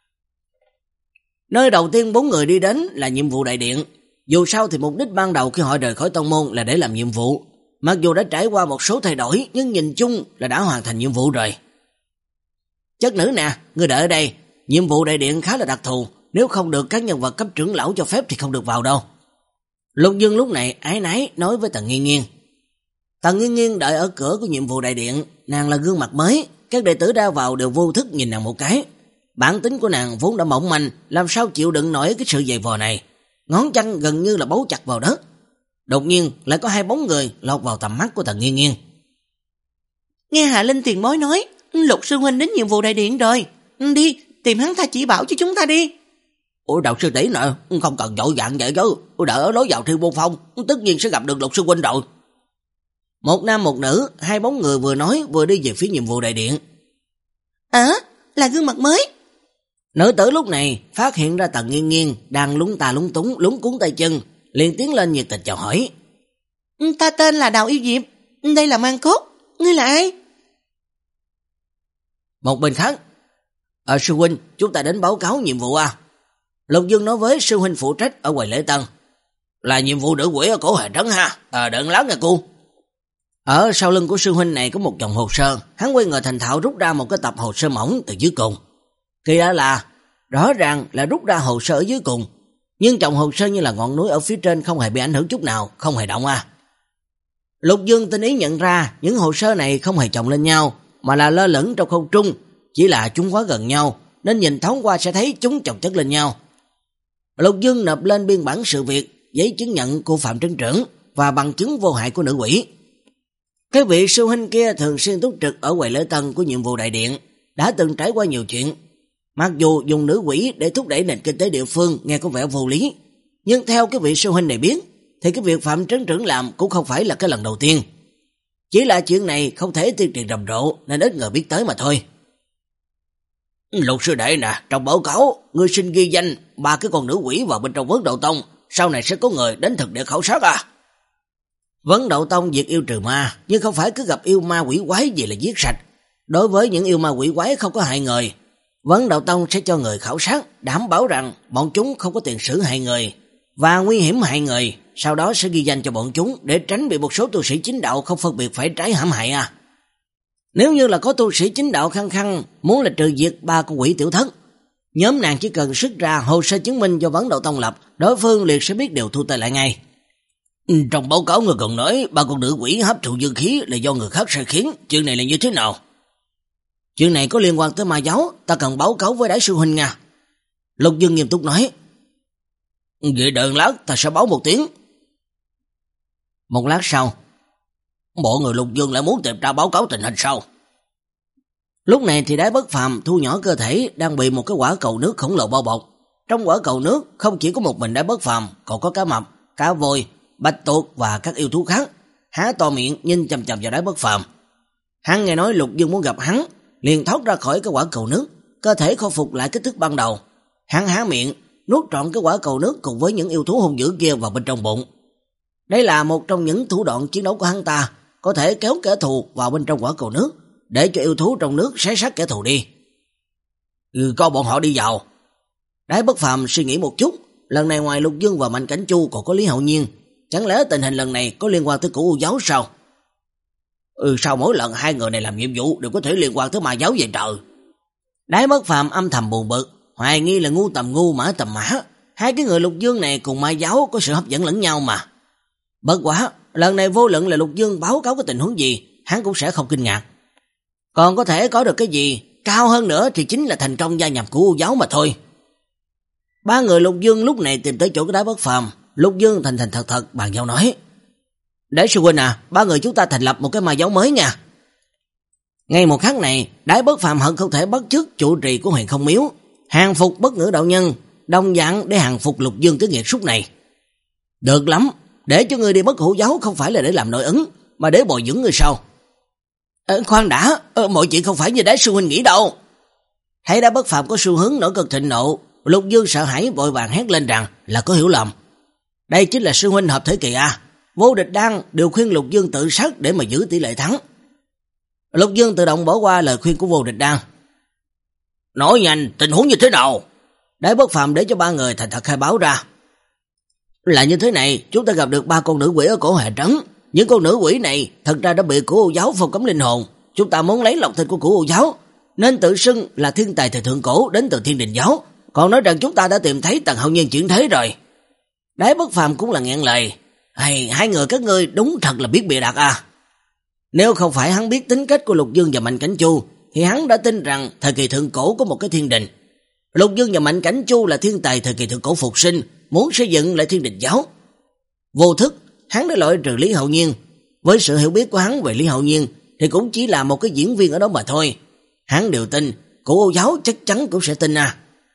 Nơi đầu tiên bốn người đi đến là nhiệm vụ đại điện. Dù sao thì mục đích ban đầu khi họ rời khỏi tông môn là để làm nhiệm vụ. Mặc dù đã trải qua một số thay đổi, nhưng nhìn chung là đã hoàn thành nhiệm vụ rồi. Chất nữ nè, người đợi ở đây. Nhiệm vụ đại điện khá là đặc thù, nếu không được các nhân vật cấp trưởng lão cho phép thì không được vào đâu. Lục Dương lúc này ái nái nói với Tần Nghiên Nghiên. Tần Nghiên Nghiên đợi ở cửa của nhiệm vụ đại điện, nàng là gương mặt mới, các đệ tử ra vào đều vô thức nhìn nàng một cái. Bản tính của nàng vốn đã mỏng manh, làm sao chịu đựng nổi cái sự dày vò này. Ngón chân gần như là bấu chặt vào đất. Đột nhiên lại có hai bóng người lọt vào tầm mắt của Tần Nghiên Nghiên. Nghe Hạ Linh tiền bối nói, Lục sư huynh đến nhiệm vụ đại điện rồi. Đi, tìm hắn ta chỉ bảo cho chúng ta đi. Ủa đạo sư tỷ nè, không cần vội vàng vậy chứ, đợi ở lối vào Thiên Môn Phong, tất nhiên sẽ gặp được Lục sư huynh rồi. Một nam một nữ, hai bóng người vừa nói vừa đi về phía nhiệm vụ đại điện. À, là gương mặt mới. Nữ tử lúc này phát hiện ra Tần Nghiên Nghiên đang lúng ta lúng túng, lúng cuốn tay chân, liền tiến lên nhiệt tình chào hỏi. Ta tên là Đào Yêu Diệp, đây là Mang Cốt, ngươi là ai? Một bên khác, Ờ sư huynh, chúng ta đến báo cáo nhiệm vụ à? Lục Dương nói với sư huynh phụ trách ở quầy lễ tân. Là nhiệm vụ nữ quỷ ở cổ Hà Trấn ha, à, đừng lắm nha cô. Ở sau lưng của sư huynh này có một chồng hồ sơ, hắn quay người thành thạo rút ra một cái tập hồ sơ mỏng từ dưới cùng. Kỳ lạ là, rõ ràng là rút ra hồ sơ ở dưới cùng, nhưng chồng hồ sơ như là ngọn núi ở phía trên không hề bị ảnh hưởng chút nào, không hề động à. Lục Dương tinh ý nhận ra những hồ sơ này không hề chồng lên nhau, mà là lơ lửng trong không trung, chỉ là chúng quá gần nhau, nên nhìn thoáng qua sẽ thấy chúng chồng chất lên nhau. Lục Dương nộp lên biên bản sự việc, giấy chứng nhận của Phạm Trấn Trưởng và bằng chứng vô hại của nữ quỷ. Cái vị sư huynh kia thường xuyên túc trực ở quầy lễ tân của nhiệm vụ đại điện, đã từng trải qua nhiều chuyện. Mặc dù dùng nữ quỷ để thúc đẩy nền kinh tế địa phương nghe có vẻ vô lý, nhưng theo cái vị sư huynh này biết, thì cái việc Phạm Trấn Trưởng làm cũng không phải là cái lần đầu tiên. Chỉ là chuyện này không thể tuyên truyền rầm rộ nên ít người biết tới mà thôi. Lục sư đệ nè, trong báo cáo, ngươi xin ghi danh ba cái con nữ quỷ vào bên trong Vấn Đậu Tông, sau này sẽ có người đến thực địa khảo sát à. Vấn Đậu Tông diệt yêu trừ ma, nhưng không phải cứ gặp yêu ma quỷ quái gì là giết sạch. Đối với những yêu ma quỷ quái không có hại người, Vấn Đậu Tông sẽ cho người khảo sát, đảm bảo rằng bọn chúng không có tiền sử hại người và nguy hiểm hại người, sau đó sẽ ghi danh cho bọn chúng để tránh bị một số tu sĩ chính đạo không phân biệt phải trái hãm hại à. Nếu như là có tu sĩ chính đạo khăng khăng muốn là trừ diệt ba con quỷ tiểu thất, nhóm nàng chỉ cần xuất ra hồ sơ chứng minh do Vấn Đậu Tông lập, đối phương liền sẽ biết điều thu tay lại ngay. Trong báo cáo người còn nói ba con nữ quỷ hấp thụ dương khí là do người khác sai khiến, chuyện này là như thế nào? Chuyện này có liên quan tới ma giáo, ta cần báo cáo với Đại sư huynh nha. Lục Dương nghiêm túc nói. Vậy đợi lát ta sẽ báo một tiếng. Một lát sau, bộ người Lục Dương lại muốn tìm ra báo cáo tình hình sau. Lúc này thì Đái Bất Phàm thu nhỏ cơ thể đang bị một cái quả cầu nước khổng lồ bao bọc. Trong quả cầu nước không chỉ có một mình Đái Bất Phàm, còn có cá mập, cá voi, bạch tuộc và các yêu thú khác, há to miệng nhìn chằm chằm vào Đái Bất Phàm. Hắn nghe nói Lục Dương muốn gặp hắn, liền thoát ra khỏi cái quả cầu nước, cơ thể khôi phục lại kích thước ban đầu. Hắn há miệng, nuốt trọn cái quả cầu nước cùng với những yêu thú hung dữ kia vào bên trong bụng. Đây là một trong những thủ đoạn chiến đấu của hắn ta, có thể kéo kẻ thù vào bên trong quả cầu nước, để cho yêu thú trong nước xé xác kẻ thù đi. Ừ, coi bọn họ đi vào. Đái Bất Phàm suy nghĩ một chút, lần này ngoài Lục Dương và Mạnh Cảnh Chu còn có Lý Hậu Nhiên, chẳng lẽ tình hình lần này có liên quan tới Cửu U giáo sao? Ừ, sao mỗi lần hai người này làm nhiệm vụ đều có thể liên quan tới ma giáo vậy trời? Đái Bất Phàm âm thầm buồn bực, hoài nghi là ngu tầm ngu mã tầm mã, hai cái người Lục Dương này cùng ma giáo có sự hấp dẫn lẫn nhau mà. Bất quá, lần này vô luận là Lục Dương báo cáo cái tình huống gì, hắn cũng sẽ không kinh ngạc. Còn có thể có được cái gì cao hơn nữa thì chính là thành công gia nhập của U giáo mà thôi. Ba người Lục Dương lúc này tìm tới chỗ cái Đái Bất Phàm, Lục Dương thành thành thật thật bàn giao nói. Đái sư huynh à, ba người chúng ta thành lập một cái ma giáo mới nha. Ngay một khắc này, Đái Bất Phàm hận không thể bắt chước trụ trì của Huyền Không Miếu, hàng phục Bất Ngữ đạo nhân, đồng dạng để hàng phục Lục Dương cái nghiệt súc này. Được lắm, để cho ngươi đi Bất Hủ giáo không phải là để làm nội ứng, mà để bồi dưỡng ngươi sao? Ờ, khoan đã, ờ, mọi chuyện không phải như Đái sư huynh nghĩ đâu. Thấy Đái Bất Phàm có xu hướng nổi cơn thịnh nộ, Lục Dương sợ hãi vội vàng hét lên rằng là có hiểu lầm. Đây chính là sư huynh hợp thể kỳ à? Vô Địch Đan đều khuyên Lục Dương tự sát để mà giữ tỷ lệ thắng. Lục Dương tự động bỏ qua lời khuyên của Vô Địch Đan. Nói nhanh, tình huống như thế nào? Đái Bất Phàm để cho ba người thành thật khai báo ra. Là như thế này, chúng ta gặp được ba con nữ quỷ ở cổ Hà Trấn. Những con nữ quỷ này thật ra đã bị Cửu U giáo phong cấm linh hồn. Chúng ta muốn lấy lọc thịt của Cửu U giáo, nên tự xưng là thiên tài thời thượng cổ đến từ Thiên Đình giáo, còn nói rằng chúng ta đã tìm thấy Tần Hậu Nhiên chuyển thế rồi. Đái Bất Phàm cũng là nghẹn lời. Hay, hai người các ngươi đúng thật là biết bịa đặt à. Nếu không phải hắn biết tính cách của Lục Dương và Mạnh Cảnh Chu, thì hắn đã tin rằng thời kỳ thượng cổ có một cái thiên đình. Lục Dương và Mạnh Cảnh Chu là thiên tài thời kỳ thượng cổ phục sinh, muốn xây dựng lại Thiên Đình giáo. Vô thức, hắn đã loại trừ Lý Hậu Nhiên. Với sự hiểu biết của hắn về Lý Hậu Nhiên, thì cũng chỉ là một cái diễn viên ở đó mà thôi. Hắn đều tin, Cửu U giáo chắc chắn cũng sẽ tin à.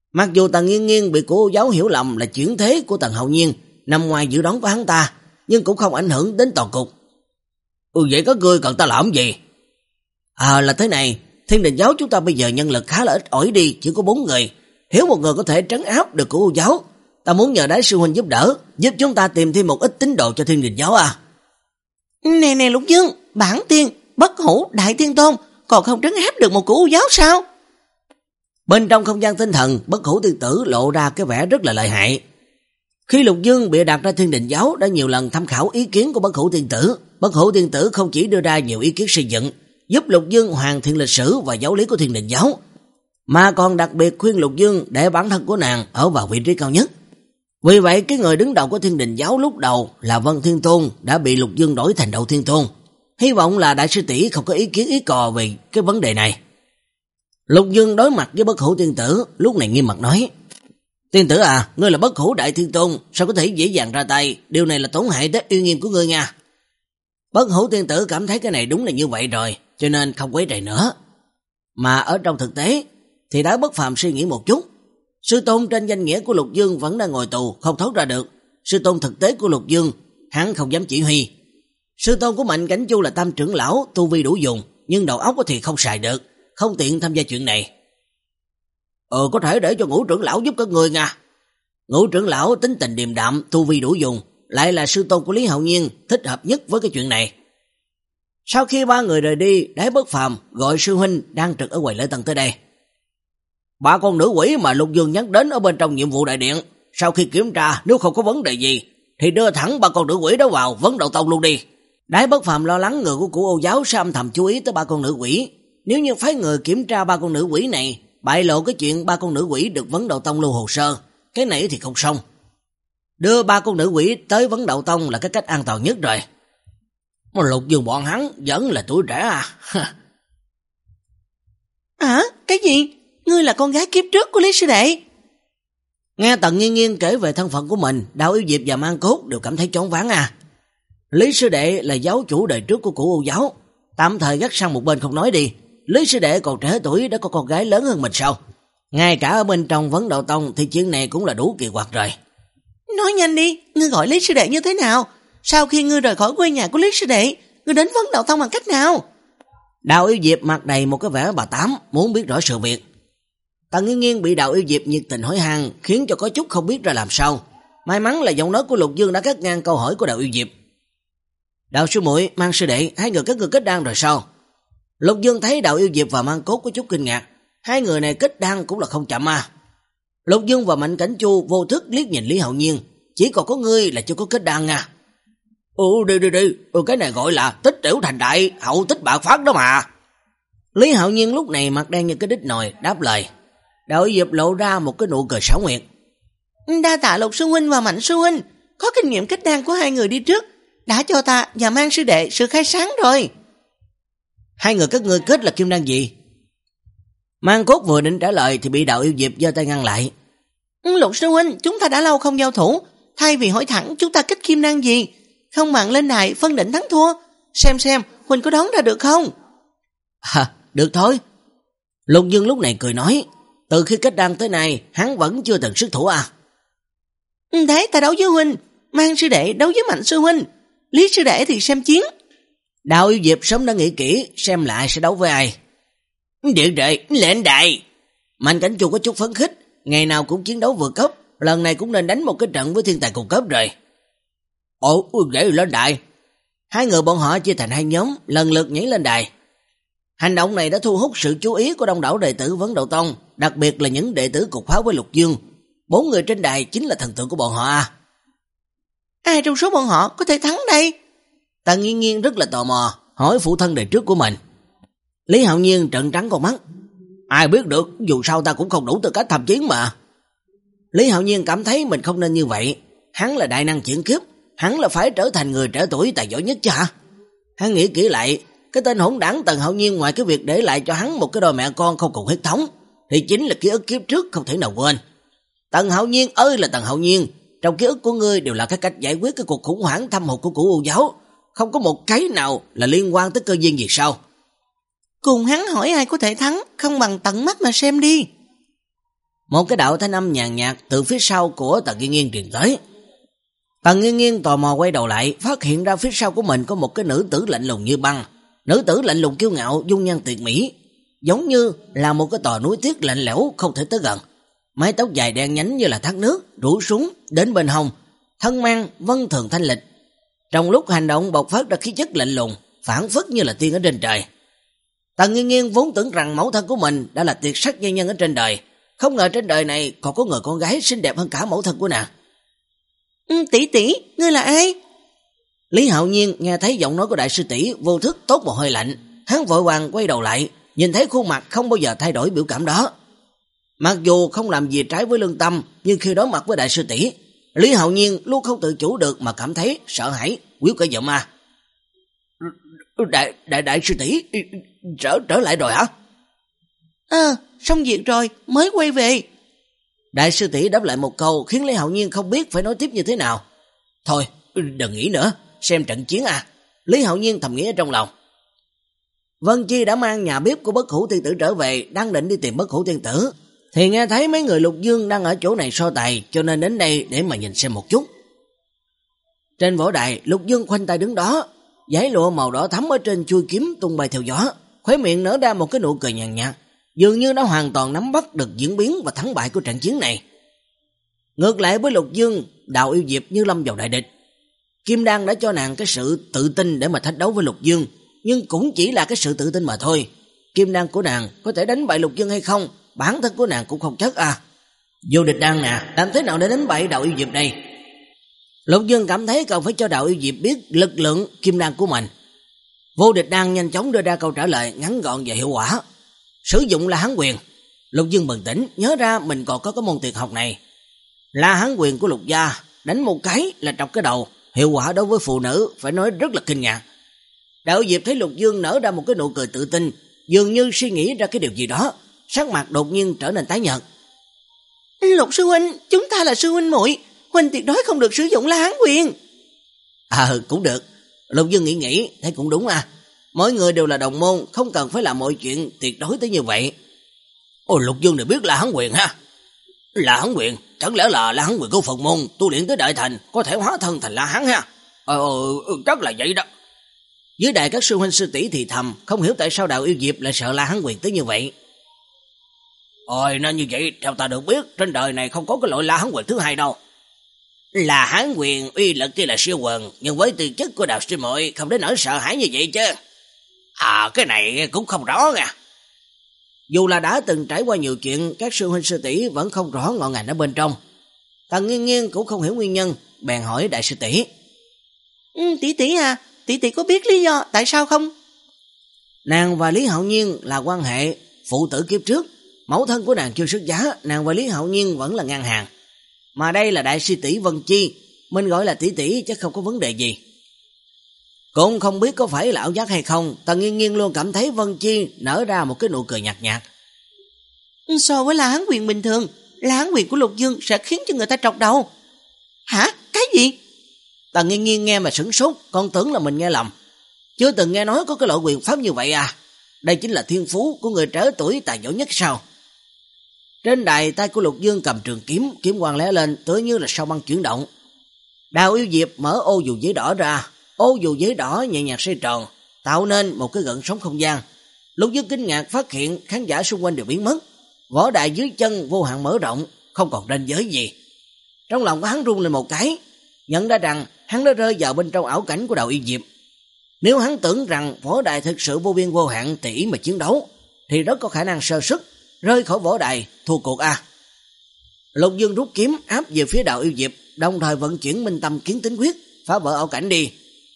Mặc dù Tần Nghiên Nghiên bị Cửu Giáo hiểu lầm là chuyển thế của Tần Hạo Nhiên nằm ngoài dự đoán của hắn ta, nhưng cũng không ảnh hưởng đến toàn cục. Ừ vậy có người cần ta làm gì? À là thế này, Thiên Đình Giáo chúng ta bây giờ nhân lực khá là ít ỏi đi, chỉ có bốn người. Hiểu một người có thể trấn áp được Cửu Giáo. Ta muốn nhờ Đái sư huynh giúp đỡ, giúp chúng ta tìm thêm một ít tín đồ cho Thiên Đình Giáo à. Nè nè Lục Dương, bản tiên, Bất Hủ, Đại Thiên Tôn còn không trấn áp được một Cửu Giáo sao? Bên trong không gian tinh thần, Bất Hủ tiên tử lộ ra cái vẻ rất là lợi hại. Khi Lục Dương bịa đặt ra Thiên Đình Giáo đã nhiều lần tham khảo ý kiến của Bất Hủ tiên tử, Bất Hủ tiên tử không chỉ đưa ra nhiều ý kiến xây dựng, giúp Lục Dương hoàn thiện lịch sử và giáo lý của Thiên Đình Giáo, mà còn đặc biệt khuyên Lục Dương để bản thân của nàng ở vào vị trí cao nhất. Vì vậy cái người đứng đầu của Thiên Đình Giáo lúc đầu là Vân Thiên Tôn đã bị Lục Dương đổi thành Đậu Thiên Tôn. Hy vọng là đại sư tỷ không có ý kiến ý cò về cái vấn đề này. Lục Dương đối mặt với Bất Hủ tiên tử, lúc này nghiêm mặt nói: Tiên tử à, ngươi là Bất Hủ Đại Thiên Tôn, sao có thể dễ dàng ra tay, điều này là tổn hại tới uy nghiêm của ngươi nha. Bất Hủ tiên tử cảm thấy cái này đúng là như vậy rồi, cho nên không quấy rầy nữa. Mà ở trong thực tế thì Đái Bất Phàm suy nghĩ một chút, sư tôn trên danh nghĩa của Lục Dương vẫn đang ngồi tù, không thoát ra được. Sư tôn thực tế của Lục Dương, hắn không dám chỉ huy. Sư tôn của Mạnh Cảnh Chu là tam trưởng lão, tu vi đủ dùng, nhưng đầu óc thì không xài được, không tiện tham gia chuyện này. Ờ có thể để cho Ngũ trưởng lão giúp các người nha. Ngũ trưởng lão tính tình điềm đạm, tu vi đủ dùng, lại là sư tôn của Lý Hạo Nhiên, thích hợp nhất với cái chuyện này. Sau khi ba người rời đi, Đái Bất Phàm gọi sư huynh đang trực ở quầy lễ tân tới đây. Ba con nữ quỷ mà Lục Dương nhắc đến ở bên trong nhiệm vụ đại điện, sau khi kiểm tra nếu không có vấn đề gì thì đưa thẳng ba con nữ quỷ đó vào Vấn Đậu Tông luôn đi. Đái Bất Phàm lo lắng người của Cửu Ô Giáo sẽ âm thầm chú ý tới ba con nữ quỷ, nếu như phái người kiểm tra ba con nữ quỷ này, bại lộ cái chuyện ba con nữ quỷ được Vấn Đậu Tông lưu hồ sơ, cái này thì không xong. Đưa ba con nữ quỷ tới Vấn Đậu Tông là cái cách an toàn nhất rồi. Mà Lục Dương bọn hắn vẫn là tuổi trẻ à. À, cái gì? Ngươi là con gái kiếp trước của Lý sư đệ? Nghe Tần Nghiên Nghiên kể về thân phận của mình, Đao Yêu Diệp và Mang Cốt đều cảm thấy choáng váng à. Lý sư đệ là giáo chủ đời trước của Cửu Ô Giáo, tạm thời gác sang một bên không nói đi. Lý sư đệ còn trẻ tuổi đã có con gái lớn hơn mình sao? Ngay cả ở bên trong Vấn Đậu Tông thì chuyện này cũng là đủ kỳ quặc rồi. Nói nhanh đi, ngươi gọi Lý sư đệ như thế nào? Sau khi ngươi rời khỏi quê nhà của Lý sư đệ, ngươi đến Vấn Đậu Tông bằng cách nào? Đào Yêu Diệp mặt đầy một cái vẻ bà tám, muốn biết rõ sự việc. Tần Nghiên Nghiên bị Đào Yêu Diệp nhiệt tình hỏi han, khiến cho có chút không biết ra làm sao. May mắn là giọng nói của Lục Dương đã cắt ngang câu hỏi của Đào Yêu Diệp. Đào sư muội, Mang sư đệ, hai người các người kết đan rồi sao? Lục Dương thấy Đào Yêu Diệp và Mang Cốt có chút kinh ngạc, hai người này kết đan cũng là không chậm à. Lục Dương và Mạnh Cảnh Chu vô thức liếc nhìn Lý Hạo Nhiên, chỉ còn có ngươi là chưa có kết đan à. Ừ đi đi đi, ừ, cái này gọi là tích tiểu thành đại, hậu tích bạc phát đó mà. Lý Hạo Nhiên lúc này mặt đen như cái đít nồi, đáp lời. Đào Yêu Diệp lộ ra một cái nụ cười xảo nguyệt. Đa tạ Lục sư huynh và Mạnh sư huynh, có kinh nghiệm kết đan của hai người đi trước, đã cho ta và Mang sư đệ sự khai sáng rồi. Hai người các ngươi kết là kim đan gì? Mang Cốt vừa định trả lời thì bị Đào Yêu Diệp giơ tay ngăn lại. Lục sư huynh, chúng ta đã lâu không giao thủ, thay vì hỏi thẳng chúng ta kết kim đan gì, không bằng lên đài phân định thắng thua, xem xem huynh có đoán ra được không? À, được thôi. Lục Dương lúc này cười nói, từ khi kết đan tới nay hắn vẫn chưa từng xuất thủ à. Thế ta đấu với huynh, Mang sư đệ đấu với Mạnh sư huynh, Lý sư đệ thì xem chiến. Đào Yêu Diệp sớm đã nghĩ kỹ xem lại sẽ đấu với ai. Điện đệ, lệnh đại. Mạnh Cảnh Chu có chút phấn khích, ngày nào cũng chiến đấu vượt cấp, lần này cũng nên đánh một cái trận với thiên tài cùng cấp rồi. Ồ, để lên đài. Hai người bọn họ chia thành hai nhóm, lần lượt nhảy lên đài. Hành động này đã thu hút sự chú ý của đông đảo đệ tử Vấn Đậu Tông, đặc biệt là những đệ tử cục pháo với Lục Dương. Bốn người trên đài chính là thần tượng của bọn họ à. Ai trong số bọn họ có thể thắng đây? Tần Nghiên Nghiên rất là tò mò, hỏi phụ thân đời trước của mình. Lý Hạo Nhiên trợn trắng con mắt. Ai biết được, dù sao ta cũng không đủ tư cách tham chiến mà. Lý Hạo Nhiên cảm thấy mình không nên như vậy. Hắn là đại năng chuyển kiếp, hắn là phải trở thành người trẻ tuổi tài giỏi nhất chứ hả? Hắn nghĩ kỹ lại, cái tên hỗn đảng Tần Hạo Nhiên ngoài cái việc để lại cho hắn một cái đôi mẹ con không cùng huyết thống, thì chính là ký ức kiếp trước không thể nào quên. Tần Hạo Nhiên ơi là Tần Hạo Nhiên, trong ký ức của ngươi đều là cái cách giải quyết cái cuộc khủng hoảng thâm hụt của Cửu Ô Giáo, không có một cái nào là liên quan tới cơ duyên gì sao? Cùng hắn hỏi ai có thể thắng, không bằng tận mắt mà xem đi. Một cái đạo thanh âm nhàn nhạt từ phía sau của Tần Nghiên Nghiên truyền tới. Tần Nghiên Nghiên tò mò quay đầu lại, phát hiện ra phía sau của mình có một cái nữ tử lạnh lùng như băng. Nữ tử lạnh lùng kiêu ngạo, dung nhan tuyệt mỹ, giống như là một cái tòa núi tuyết lạnh lẽo không thể tới gần. Mái tóc dài đen nhánh như là thác nước rủ xuống đến bên hông, thân mang vân thường thanh lịch. Trong lúc hành động bộc phát ra khí chất lạnh lùng, phảng phất như là tiên ở trên trời. Tần Nghiên Nghiên vốn tưởng rằng mẫu thân của mình đã là tuyệt sắc giai nhân ở trên đời, không ngờ trên đời này còn có người con gái xinh đẹp hơn cả mẫu thân của nàng. Ừ, tỷ tỷ, ngươi là ai? Lý Hạo Nhiên nghe thấy giọng nói của đại sư tỷ vô thức tốt một hơi lạnh, hắn vội vàng quay đầu lại, nhìn thấy khuôn mặt không bao giờ thay đổi biểu cảm đó. Mặc dù không làm gì trái với lương tâm, nhưng khi đối mặt với đại sư tỷ, Lý Hạo Nhiên luôn không tự chủ được mà cảm thấy sợ hãi, quýu cả giọng ma. Đại, đại, đại sư tỷ trở, trở lại rồi hả? À, xong việc rồi, mới quay về. Đại sư tỷ đáp lại một câu khiến Lý Hạo Nhiên không biết phải nói tiếp như thế nào. Thôi, đừng nghĩ nữa, xem trận chiến à. Lý Hạo Nhiên thầm nghĩ ở trong lòng. Vân Chi đã mang nhà bếp của Bất Hủ Tiên Tử trở về, đang định đi tìm Bất Hủ Tiên Tử, thì nghe thấy mấy người Lục Dương đang ở chỗ này so tài, cho nên đến đây để mà nhìn xem một chút. Trên võ đài, Lục Dương khoanh tay đứng đó, dải lụa màu đỏ thắm ở trên chuôi kiếm tung bay theo gió, khóe miệng nở ra một cái nụ cười nhàn nhạt, dường như đã hoàn toàn nắm bắt được diễn biến và thắng bại của trận chiến này. Ngược lại với Lục Dương, Đào Yêu Diệp như lâm vào đại địch. Kim Đan đã cho nàng cái sự tự tin để mà thách đấu với Lục Dương, nhưng cũng chỉ là cái sự tự tin mà thôi. Kim Đan của nàng có thể đánh bại Lục Dương hay không, bản thân của nàng cũng không chắc à. Vô địch đan nè, làm thế nào để đánh bại Đào Yêu Diệp đây? Lục Dương cảm thấy cần phải cho Đào Yêu Diệp biết lực lượng Kim Đan của mình. Vô địch đan nhanh chóng đưa ra câu trả lời ngắn gọn và hiệu quả. Sử dụng La Hán Quyền. Lục Dương bừng tỉnh, nhớ ra mình còn có cái môn tuyệt học này. La Hán Quyền của Lục gia, đánh một cái là trọc cái đầu, hiệu quả đối với phụ nữ phải nói rất là kinh ngạc. Đào Diệp thấy Lục Dương nở ra một cái nụ cười tự tin, dường như suy nghĩ ra cái điều gì đó, sắc mặt đột nhiên trở nên tái nhợt. Lục sư huynh, chúng ta là sư huynh muội, huynh tuyệt đối không được sử dụng La Hán Quyền. À cũng được. Lục Dương nghĩ nghĩ, thấy cũng đúng à. Mỗi người đều là đồng môn, không cần phải làm mọi chuyện tuyệt đối tới như vậy. Ồ, Lục Dương đều biết La Hán Quyền ha. La Hán Quyền, chẳng lẽ là La Hán Quyền của Phật môn tu luyện tới đại thành có thể hóa thân thành La Hán ha? Ờ, chắc là vậy đó. Dưới đài các sư huynh sư tỷ thì thầm, không hiểu tại sao Đào Yêu Diệp lại sợ La Hán Quyền tới như vậy. Ôi, nên như vậy, theo ta được biết, trên đời này không có cái loại La Hán Quyền thứ hai đâu. La Hán Quyền uy lực kia là siêu quần, nhưng với tư chất của Đào sư muội không đến nỗi sợ hãi như vậy chứ. À, cái này cũng không rõ nha. Dù là đã từng trải qua nhiều chuyện, các sư huynh sư tỷ vẫn không rõ ngọn ngành ở bên trong. Tần Nghiên Nghiên cũng không hiểu nguyên nhân, bèn hỏi đại sư tỷ. Ừ, tỷ tỷ à, tỷ tỷ có biết lý do tại sao không? Nàng và Lý Hạo Nhiên là quan hệ phụ tử kiếp trước, mẫu thân của nàng chưa xuất giá, nàng và Lý Hạo Nhiên vẫn là ngang hàng. Mà đây là đại sư tỷ Vân Chi, mình gọi là tỷ tỷ chắc không có vấn đề gì. Cũng không biết có phải là ảo giác hay không, Tần Nghiên Nghiên luôn cảm thấy Vân Chi nở ra một cái nụ cười nhạt nhạt. So với La Hán Quyền bình thường, La Hán Quyền của Lục Dương sẽ khiến cho người ta trọc đầu. Hả? Cái gì? Tần Nghiên Nghiên nghe mà sửng sốt, còn tưởng là mình nghe lầm. Chưa từng nghe nói có cái loại quyền pháp như vậy à? Đây chính là thiên phú của người trẻ tuổi tài giỏi nhất sao? Trên đài tay của Lục Dương cầm trường kiếm, kiếm quang lóe lên, tựa như là sao băng chuyển động. Đào Yêu Diệp mở ô dù giấy đỏ ra, ô dù giấy đỏ nhẹ nhàng xoay tròn, tạo nên một cái gợn sóng không gian. Lục Dương kinh ngạc phát hiện khán giả xung quanh đều biến mất, võ đài dưới chân vô hạn mở rộng, không còn ranh giới gì. Trong lòng của hắn rung lên một cái, nhận ra rằng hắn đã rơi vào bên trong ảo cảnh của Đào Yêu Diệp. Nếu hắn tưởng rằng võ đài thực sự vô biên vô hạn tùy ý mà chiến đấu, thì rất có khả năng sơ sức, rơi khỏi võ đài, thua cuộc a. Lục Dương rút kiếm áp về phía Đào Yêu Diệp, đồng thời vận chuyển minh tâm kiến tính quyết, phá vỡ ảo cảnh đi.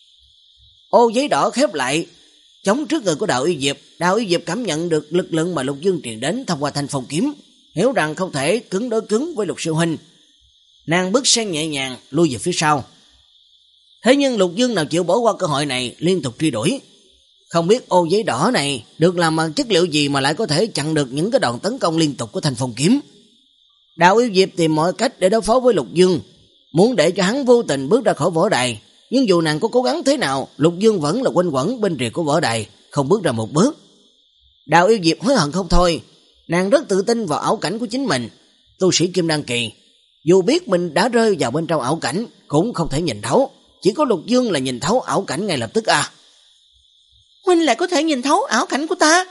Ô giấy đỏ khép lại, chống trước người của Đào Yêu Diệp. Đào Yêu Diệp cảm nhận được lực lượng mà Lục Dương truyền đến thông qua thanh phong kiếm, hiểu rằng không thể cứng đối cứng với Lục sư huynh. Nàng bước sen nhẹ nhàng lui về phía sau. Thế nhưng Lục Dương nào chịu bỏ qua cơ hội này, liên tục truy đuổi. Không biết ô giấy đỏ này được làm bằng chất liệu gì mà lại có thể chặn được những cái đòn tấn công liên tục của thanh phong kiếm. Đào Yêu Diệp tìm mọi cách để đối phó với Lục Dương, muốn để cho hắn vô tình bước ra khỏi võ đài. Nhưng dù nàng có cố gắng thế nào, Lục Dương vẫn là quanh quẩn bên rìa của võ đài, không bước ra một bước. Đào Yêu Diệp hối hận không thôi, nàng rất tự tin vào ảo cảnh của chính mình. tu sĩ kim đan kỳ, dù biết mình đã rơi vào bên trong ảo cảnh cũng không thể nhìn thấu, chỉ có Lục Dương là nhìn thấu ảo cảnh ngay lập tức à. Huynh lại có thể nhìn thấu ảo cảnh của ta?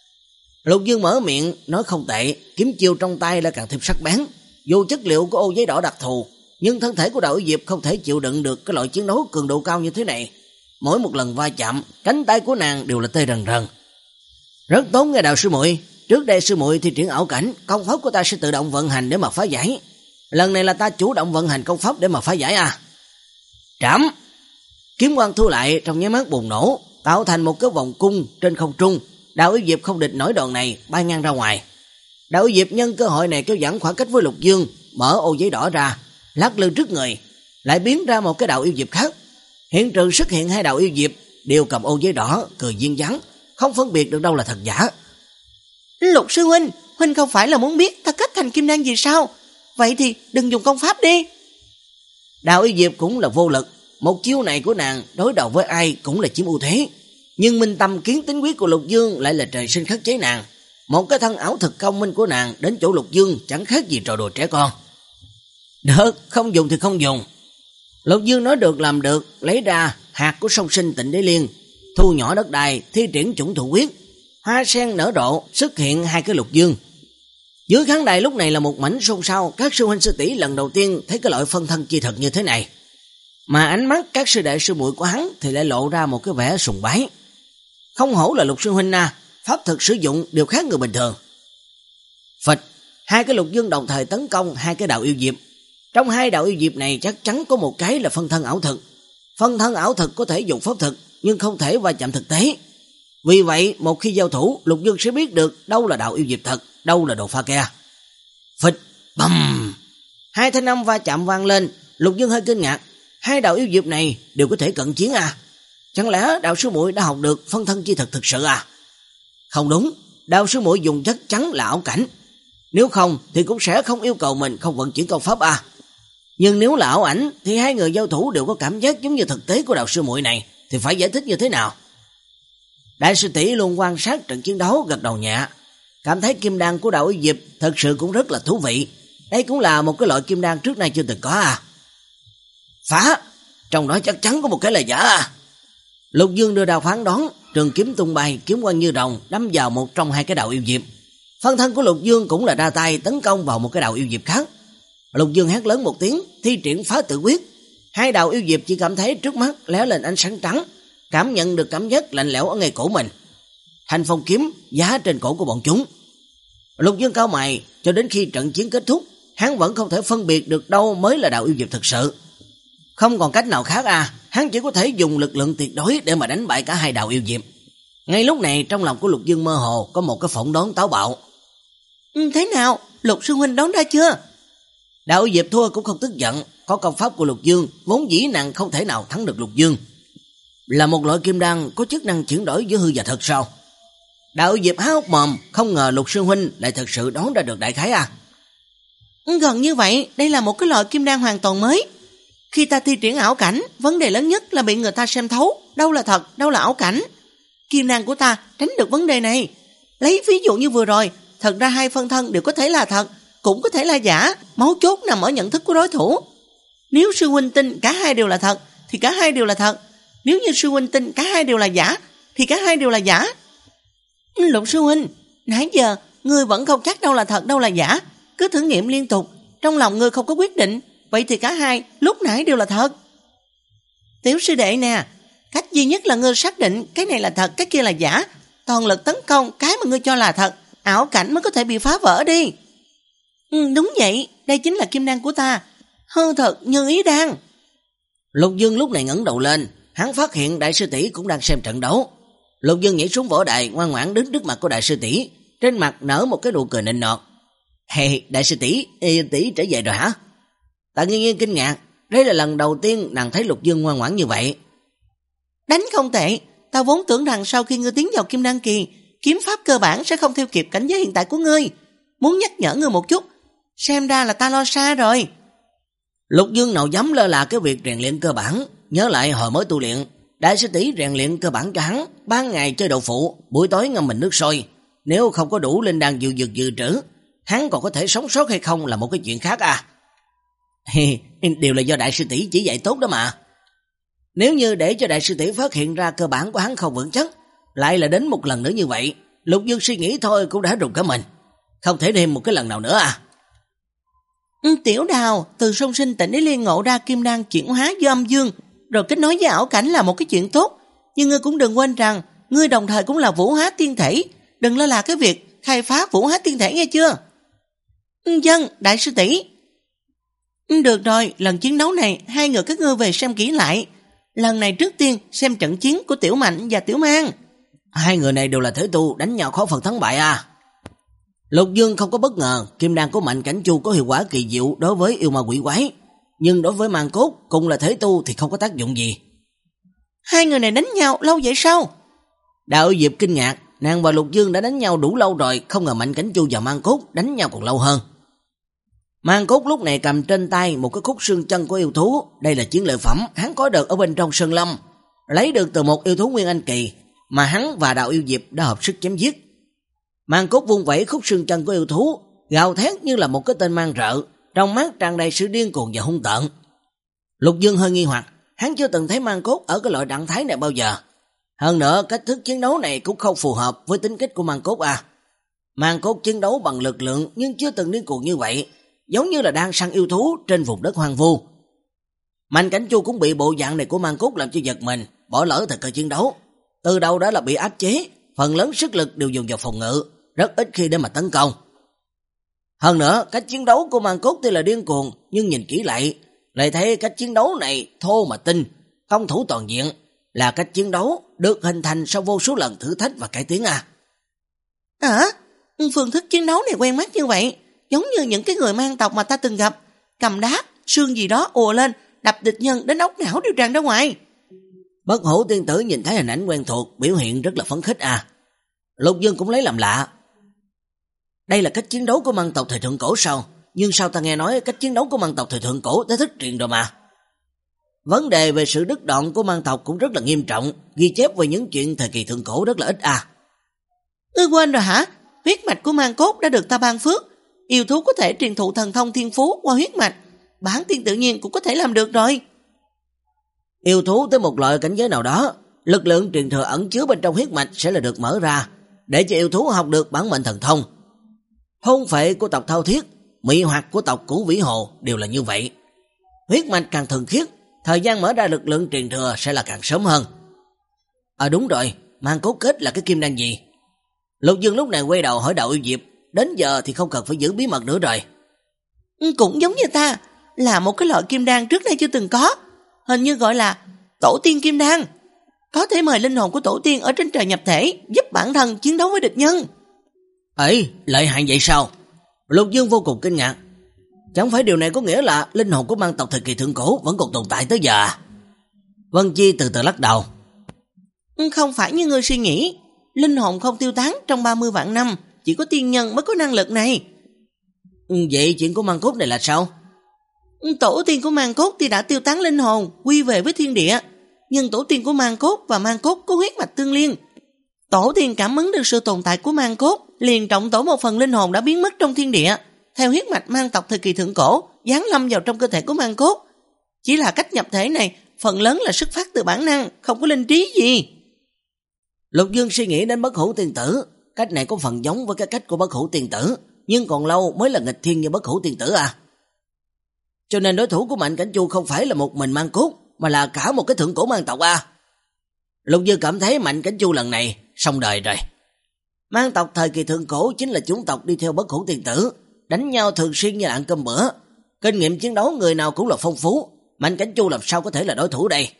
Lục Dương mở miệng nói không tệ, kiếm chiêu trong tay đã càng thêm sắc bén. Dù chất liệu của ô giấy đỏ đặc thù, nhưng thân thể của Đạo Yêu Diệp không thể chịu đựng được cái loại chiến đấu cường độ cao như thế này. Mỗi một lần va chạm, cánh tay của nàng đều là tê rần rần. Rất tốt nghe Đạo sư muội, trước đây sư muội thi triển ảo cảnh, công pháp của ta sẽ tự động vận hành để mà phá giải. Lần này là ta chủ động vận hành công pháp để mà phá giải à. Trảm! Kiếm quang thu lại trong nháy mắt bùng nổ, tạo thành một cái vòng cung trên không trung. Đạo Yêu Diệp không địch nổi đòn này, bay ngang ra ngoài. Đạo Yêu Diệp nhân cơ hội này kéo giãn khoảng cách với Lục Dương, mở ô giấy đỏ ra, lắc lư trước người, lại biến ra một cái Đạo Yêu Diệp khác. Hiện trường xuất hiện hai Đạo Yêu Diệp đều cầm ô giấy đỏ, cười duyên dáng, không phân biệt được đâu là thật giả. Lục sư huynh, huynh không phải là muốn biết ta kết thành kim đan gì sao? Vậy thì đừng dùng công pháp đi. Đạo Yêu Diệp cũng là vô lực, một chiêu này của nàng đối đầu với ai cũng là chiếm ưu thế. Nhưng minh tâm kiến tính quyết của Lục Dương lại là trời sinh khắc chế nàng. Một cái thân ảo thực công minh của nàng đến chỗ Lục Dương chẳng khác gì trò đùa trẻ con. Được, không dùng thì không dùng. Lục Dương nói được làm được, lấy ra hạt của song sinh Tịnh Đế Liên, thu nhỏ đất đai, thi triển chủng thủ quyết. Hoa sen nở rộ, xuất hiện hai cái Lục Dương. Dưới khán đài lúc này là một mảnh xôn xao, các sư huynh sư tỷ lần đầu tiên thấy cái loại phân thân chi thật như thế này. Mà ánh mắt các sư đệ sư muội của hắn thì lại lộ ra một cái vẻ sùng bái. Không hổ là Lục sư huynh na, pháp thực sử dụng đều khác người bình thường. Phịch, hai cái Lục Dương đồng thời tấn công hai cái Đạo Yêu Diệp. Trong hai Đạo Yêu Diệp này chắc chắn có một cái là phân thân ảo thực. Phân thân ảo thực có thể dùng pháp thực nhưng không thể va chạm thực tế. Vì vậy một khi giao thủ, Lục Dương sẽ biết được đâu là Đạo Yêu Diệp thật, đâu là đồ pha ke. Phịch, bầm. Hai thanh âm va chạm vang lên, Lục Dương hơi kinh ngạc, hai Đạo Yêu Diệp này đều có thể cận chiến à? Chẳng lẽ đạo sư muội đã học được phân thân chi thật thực sự à? Không đúng, đạo sư muội dùng chắc chắn là ảo cảnh. Nếu không thì cũng sẽ không yêu cầu mình không vận chuyển công pháp à. Nhưng nếu là ảo ảnh thì hai người giao thủ đều có cảm giác giống như thực tế của đạo sư muội này, thì phải giải thích như thế nào? Đại sư tỷ luôn quan sát trận chiến đấu, gật đầu nhẹ, cảm thấy kim đan của Đạo Yêu Diệp thật sự cũng rất là thú vị. Đây cũng là một cái loại kim đan trước nay chưa từng có à. Phá, trong đó chắc chắn có một cái là giả à. Lục Dương đưa ra phán đoán, trường kiếm tung bay, kiếm quang như rồng đâm vào một trong hai cái Đạo Yêu Diệp. Phân thân của Lục Dương cũng là ra tay tấn công vào một cái Đạo Yêu Diệp khác. Lục Dương hét lớn một tiếng, thi triển phá tự quyết. Hai Đạo Yêu Diệp chỉ cảm thấy trước mắt lóe lên ánh sáng trắng, cảm nhận được cảm giác lạnh lẽo ở ngay cổ mình. Thanh phong kiếm giá trên cổ của bọn chúng. Lục Dương cau mày, cho đến khi trận chiến kết thúc, hắn vẫn không thể phân biệt được đâu mới là Đạo Yêu Diệp thực sự. Không còn cách nào khác à, hắn chỉ có thể dùng lực lượng tuyệt đối để mà đánh bại cả hai Đạo Yêu Diệp. Ngay lúc này trong lòng của Lục Dương mơ hồ có một cái phỏng đoán táo bạo. Ừ, thế nào, Lục sư huynh đoán ra chưa? Đạo Yêu Diệp thua cũng không tức giận, có công pháp của Lục Dương, vốn dĩ nàng không thể nào thắng được Lục Dương. Là một loại kim đan có chức năng chuyển đổi giữa hư và thật sao? Đạo Yêu Diệp há hốc mồm, không ngờ Lục sư huynh lại thật sự đoán ra được đại khái à. Gần như vậy, đây là một cái loại kim đan hoàn toàn mới. Khi ta thi triển ảo cảnh, vấn đề lớn nhất là bị người ta xem thấu, đâu là thật, đâu là ảo cảnh. Kim đan của ta tránh được vấn đề này. Lấy ví dụ như vừa rồi, thật ra hai phân thân đều có thể là thật, cũng có thể là giả, máu chốt nằm ở nhận thức của đối thủ. Nếu sư huynh tin cả hai đều là thật, thì cả hai đều là thật. Nếu như sư huynh tin cả hai đều là giả, thì cả hai đều là giả. Lục sư huynh, nãy giờ ngươi vẫn không chắc đâu là thật đâu là giả, cứ thử nghiệm liên tục, trong lòng ngươi không có quyết định, vậy thì cả hai lúc nãy đều là thật. Tiểu sư đệ nè, cách duy nhất là ngươi xác định cái này là thật, cái kia là giả, toàn lực tấn công cái mà ngươi cho là thật, ảo cảnh mới có thể bị phá vỡ đi. Ừ, đúng vậy, đây chính là kim đan của ta, hư thật như ý đan. Lục Dương lúc này ngẩng đầu lên, hắn phát hiện đại sư tỷ cũng đang xem trận đấu. Lục Dương nhảy xuống võ đài, ngoan ngoãn đứng trước mặt của đại sư tỷ, trên mặt nở một cái nụ cười nịnh nọt. Hey, đại sư tỷ, tỷ trở về rồi hả? Tạ Nghiên Nghiên kinh ngạc, đây là lần đầu tiên nàng thấy Lục Dương ngoan ngoãn như vậy. Đánh không tệ, ta vốn tưởng rằng sau khi ngươi tiến vào kim đan kỳ, kiếm pháp cơ bản sẽ không theo kịp cảnh giới hiện tại của ngươi. Muốn nhắc nhở ngươi một chút, xem ra là ta lo xa rồi. Lục Dương nào dám lơ là cái việc rèn luyện cơ bản, nhớ lại hồi mới tu luyện, đại sư tỷ rèn luyện cơ bản cho hắn, ban ngày chơi đậu phụ, buổi tối ngâm mình nước sôi, nếu không có đủ linh đan dự dược dự trữ, hắn còn có thể sống sót hay không là một cái chuyện khác à. Điều là do đại sư tỷ chỉ dạy tốt đó mà. Nếu như để cho đại sư tỷ phát hiện ra cơ bản của hắn không vững chắc, lại là đến một lần nữa như vậy, Lục Dương suy nghĩ thôi cũng đã rùng cả mình. Không thể thêm một cái lần nào nữa à. Tiểu Đào, từ song sinh tỉnh để liên ngộ ra kim đan chuyển hóa do âm dương, rồi kết nối với ảo cảnh là một cái chuyện tốt. Nhưng ngươi cũng đừng quên rằng, ngươi đồng thời cũng là vũ hóa tiên thể. Đừng lơ là cái việc khai phá vũ hóa tiên thể nghe chưa? Dân, đại sư tỷ. Được rồi, lần chiến đấu này, hai người các ngươi về xem kỹ lại. Lần này trước tiên xem trận chiến của Tiểu Mạnh và Tiểu Mang. Hai người này đều là thể tu, đánh nhau khó phần thắng bại à. Lục Dương không có bất ngờ, kim đan của Mạnh Cảnh Chu có hiệu quả kỳ diệu đối với yêu ma quỷ quái, nhưng đối với Mang Cốt cùng là thể tu thì không có tác dụng gì. Hai người này đánh nhau lâu vậy sao? Đạo Diệp kinh ngạc, nàng và Lục Dương đã đánh nhau đủ lâu rồi, không ngờ Mạnh Cảnh Chu và Mang Cốt đánh nhau còn lâu hơn. Mang Cốt lúc này cầm trên tay một cái khúc xương chân của yêu thú, đây là chiến lợi phẩm hắn có được ở bên trong sơn lâm, lấy được từ một yêu thú nguyên anh kỳ mà hắn và Đạo Yêu Diệp đã hợp sức chém giết. Mang Cốt vung vẩy khúc xương chân của yêu thú, gào thét như là một cái tên mang rợ, trong mắt tràn đầy sự điên cuồng và hung tợn. Lục Dương hơi nghi hoặc, hắn chưa từng thấy Mang Cốt ở cái loại trạng thái này bao giờ. Hơn nữa, cách thức chiến đấu này cũng không phù hợp với tính cách của Mang Cốt à. Mang Cốt chiến đấu bằng lực lượng nhưng chưa từng điên cuồng như vậy, giống như là đang săn yêu thú trên vùng đất hoang vu. Mạnh Cảnh Chu cũng bị bộ dạng này của Mang Cốt làm cho giật mình, bỏ lỡ thời cơ chiến đấu. Từ đầu đã là bị áp chế, phần lớn sức lực đều dùng vào phòng ngự, rất ít khi để mà tấn công. Hơn nữa, cách chiến đấu của Mang Cốt tuy là điên cuồng, nhưng nhìn kỹ lại, lại thấy cách chiến đấu này thô mà tinh, công thủ toàn diện, là cách chiến đấu được hình thành sau vô số lần thử thách và cải tiến à. À, phương thức chiến đấu này quen mắt như vậy, giống như những cái người mang tộc mà ta từng gặp, cầm đá, xương gì đó ùa lên, đập địch nhân đến óc não đều tràn ra ngoài. Bất Hủ tiên tử nhìn thấy hình ảnh quen thuộc, biểu hiện rất là phấn khích à. Lục Dương cũng lấy làm lạ. Đây là cách chiến đấu của Mang tộc thời thượng cổ sao? Nhưng sao ta nghe nói cách chiến đấu của Mang tộc thời thượng cổ đã thất truyền rồi mà. Vấn đề về sự đứt đoạn của Mang tộc cũng rất là nghiêm trọng, ghi chép về những chuyện thời kỳ thượng cổ rất là ít à. Ngươi quên rồi hả? Huyết mạch của Mang Cốt đã được ta ban phước, yêu thú có thể truyền thụ thần thông thiên phú qua huyết mạch, bản tiên tự nhiên cũng có thể làm được rồi. Yêu thú tới một loại cảnh giới nào đó, lực lượng truyền thừa ẩn chứa bên trong huyết mạch sẽ là được mở ra, để cho yêu thú học được bản mệnh thần thông. Thôn phệ của tộc Thao Thiết, mị hoặc của tộc Cửu Vĩ Hồ đều là như vậy. Huyết mạch càng thuần khiết, thời gian mở ra lực lượng truyền thừa sẽ là càng sớm hơn. À đúng rồi, Mang Cốt kết là cái kim đan gì? Lục Dương lúc này quay đầu hỏi Đạo Yêu Diệp, đến giờ thì không cần phải giữ bí mật nữa rồi. Cũng giống như ta, là một cái loại kim đan trước đây chưa từng có, hình như gọi là tổ tiên kim đan. Có thể mời linh hồn của tổ tiên ở trên trời nhập thể, giúp bản thân chiến đấu với địch nhân. Ấy, lợi hại vậy sao? Lục Dương vô cùng kinh ngạc. Chẳng phải điều này có nghĩa là linh hồn của Mang tộc thời kỳ thượng cổ vẫn còn tồn tại tới giờ à? Vân Chi từ từ lắc đầu. Không phải như ngươi suy nghĩ, linh hồn không tiêu tán trong ba mươi vạn năm, chỉ có tiên nhân mới có năng lực này. Vậy chuyện của Mang Cốt này là sao? Tổ tiên của Mang Cốt thì đã tiêu tán linh hồn, quy về với thiên địa, nhưng tổ tiên của Mang Cốt và Mang Cốt có huyết mạch tương liên. Tổ tiên cảm ứng được sự tồn tại của Mang Cốt, liền trọng tổ một phần linh hồn đã biến mất trong thiên địa, theo huyết mạch Mang tộc thời kỳ thượng cổ, giáng lâm vào trong cơ thể của Mang Cốt. Chỉ là cách nhập thể này, phần lớn là xuất phát từ bản năng, không có linh trí gì. Lục Dương suy nghĩ đến Bất Hủ tiên tử, cách này có phần giống với cái cách của Bất Hủ tiên tử, nhưng còn lâu mới là nghịch thiên như Bất Hủ tiên tử à. Cho nên đối thủ của Mạnh Cảnh Chu không phải là một mình Mang Cốt, mà là cả một cái thượng cổ mang tộc à. Lục Dương cảm thấy Mạnh Cảnh Chu lần này xong đời rồi. Mang tộc thời kỳ thượng cổ chính là chủng tộc đi theo Bất Hủ tiên tử, đánh nhau thường xuyên như ăn cơm bữa, kinh nghiệm chiến đấu người nào cũng là phong phú, Mạnh Cảnh Chu làm sao có thể là đối thủ đây.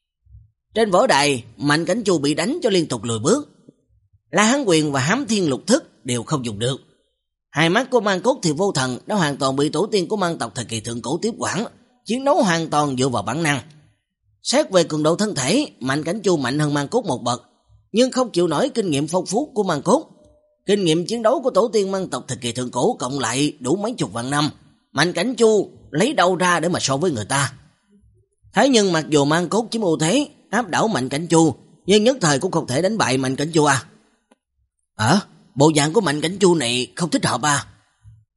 Trên võ đài, Mạnh Cảnh Chu bị đánh cho liên tục lùi bước. La Hán Quyền và Hám Thiên Lục Thức đều không dùng được. Hai mắt của Mang Cốt thì vô thần đã hoàn toàn bị tổ tiên của Mang tộc thời kỳ thượng cổ tiếp quản, chiến đấu hoàn toàn dựa vào bản năng. Xét về cường độ thân thể, Mạnh Cảnh Chu mạnh hơn Mang Cốt một bậc, nhưng không chịu nổi kinh nghiệm phong phú của Mang Cốt. Kinh nghiệm chiến đấu của tổ tiên Mang tộc thời kỳ thượng cổ cộng lại đủ mấy chục vạn năm, Mạnh Cảnh Chu lấy đâu ra để mà so với người ta. Thế nhưng mặc dù Mang Cốt chiếm ưu thế, áp đảo Mạnh Cảnh Chu, nhưng nhất thời cũng không thể đánh bại Mạnh Cảnh Chu à. Ờ, bộ dạng của Mạnh Cảnh Chu này không thích hợp à.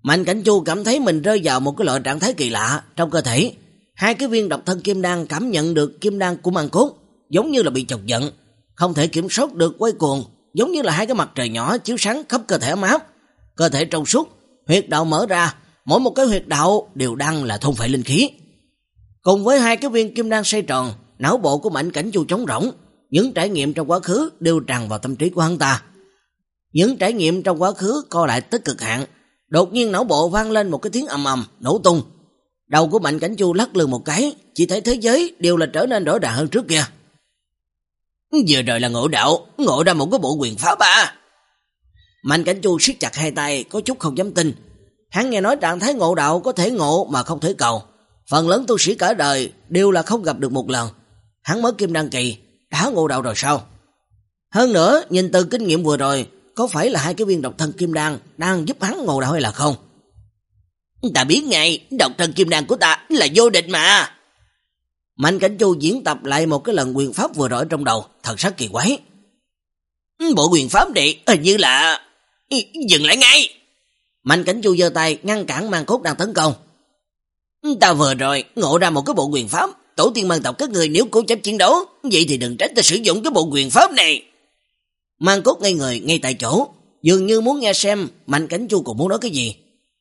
Mạnh Cảnh Chu cảm thấy mình rơi vào một cái loại trạng thái kỳ lạ trong cơ thể. Hai cái viên độc thân kim đan cảm nhận được kim đan của Mang Cốt, giống như là bị chọc giận, không thể kiểm soát được quay cuồng, giống như là hai cái mặt trời nhỏ chiếu sáng khắp cơ thể ấm áp. Cơ thể trong suốt, huyệt đạo mở ra, mỗi một cái huyệt đạo đều đang là thôn phệ linh khí. Cùng với hai cái viên kim đan xoay tròn, não bộ của Mạnh Cảnh Chu trống rỗng, những trải nghiệm trong quá khứ đều tràn vào tâm trí của hắn ta. Những trải nghiệm trong quá khứ co lại tới cực hạn, đột nhiên não bộ vang lên một cái tiếng ầm ầm nổ tung. Đầu của Mạnh Cảnh Chu lắc lư một cái, chỉ thấy thế giới đều là trở nên rõ ràng hơn trước kia. Vừa rồi là ngộ đạo, ngộ ra một cái bộ quyền pháp à. Mạnh Cảnh Chu siết chặt hai tay, có chút không dám tin. Hắn nghe nói trạng thái ngộ đạo có thể ngộ mà không thể cầu. Phần lớn tu sĩ cả đời đều là không gặp được một lần. Hắn mới kim đan kỳ, đã ngộ đạo rồi sao? Hơn nữa, nhìn từ kinh nghiệm vừa rồi, có phải là hai cái viên độc thân kim đan đang giúp hắn ngộ đạo hay là không? Ta biết ngay, độc thân kim đan của ta là vô địch mà. Mạnh Cảnh Chu diễn tập lại một cái lần quyền pháp vừa rồi trong đầu, thần sắc kỳ quái. Bộ quyền pháp này hình như là... Dừng lại ngay! Mạnh Cảnh Chu giơ tay ngăn cản Mang Cốt đang tấn công. Ta vừa rồi ngộ ra một cái bộ quyền pháp, tổ tiên Mang tộc các người nếu cố chấp chiến đấu, vậy thì đừng trách ta sử dụng cái bộ quyền pháp này. Mang Cốt ngây người ngay tại chỗ, dường như muốn nghe xem Mạnh Cảnh Chu còn muốn nói cái gì.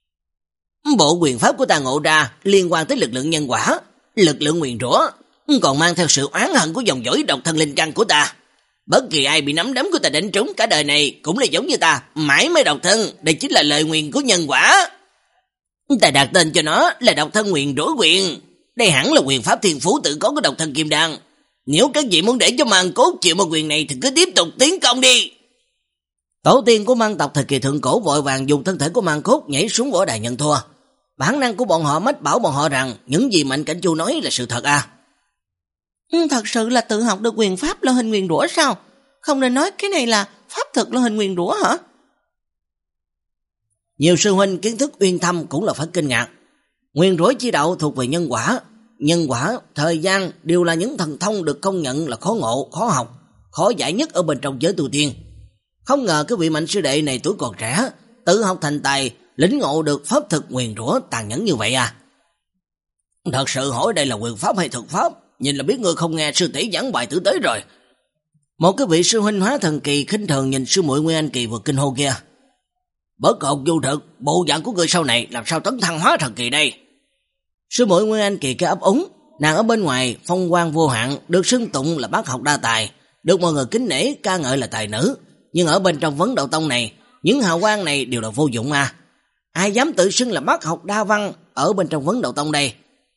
Bộ quyền pháp của ta ngộ ra liên quan tới lực lượng nhân quả, lực lượng nguyền rủa, còn mang theo sự oán hận của dòng dõi độc thân linh căn của ta. Bất kỳ ai bị nắm đấm của ta đánh trúng cả đời này cũng là giống như ta, mãi mới độc thân, đây chính là lời nguyền của nhân quả. Ta đặt tên cho nó là độc thân nguyền rủa quyền. Đây hẳn là quyền pháp thiên phú tự có của độc thân kim đan. Nếu các vị muốn để cho Mang Cốt chịu một quyền này thì cứ tiếp tục tiến công đi. Tổ tiên của Mang tộc thời kỳ thượng cổ vội vàng dùng thân thể của Mang Cốt nhảy xuống võ đài nhận thua. Bản năng của bọn họ mách bảo bọn họ rằng những gì Mạnh Cảnh Chu nói là sự thật à. Thật sự là tự học được quyền pháp lo hình nguyền rủa sao? Không nên nói cái này là pháp thực lo hình nguyền rủa hả? Nhiều sư huynh kiến thức uyên thâm cũng là phải kinh ngạc. Nguyền rủa chi đạo thuộc về nhân quả. Nhân quả, thời gian đều là những thần thông được công nhận là khó ngộ, khó học, khó giải nhất ở bên trong giới tu tiên. Không ngờ cái vị Mạnh sư đệ này tuổi còn trẻ, tự học thành tài, lĩnh ngộ được pháp thực nguyền rủa tàn nhẫn như vậy à. Thật sự hỏi đây là quyền pháp hay thực pháp, nhìn là biết ngươi không nghe sư tỷ giảng bài tử tế rồi. Một cái vị sư huynh hóa thần kỳ khinh thường nhìn sư muội Nguyên Anh kỳ vừa kinh hô kia. Bất học vô thực, bộ dạng của ngươi sau này làm sao tấn thăng hóa thần kỳ đây? Sư muội Nguyên Anh kỳ kia ấp úng, nàng ở bên ngoài phong quang vô hạn, được xưng tụng là bác học đa tài, được mọi người kính nể ca ngợi là tài nữ, nhưng ở bên trong Vấn Đạo Tông này, những hào quang này đều là vô dụng à. Ai dám tự xưng là bác học đa văn ở bên trong Vấn Đạo Tông đây?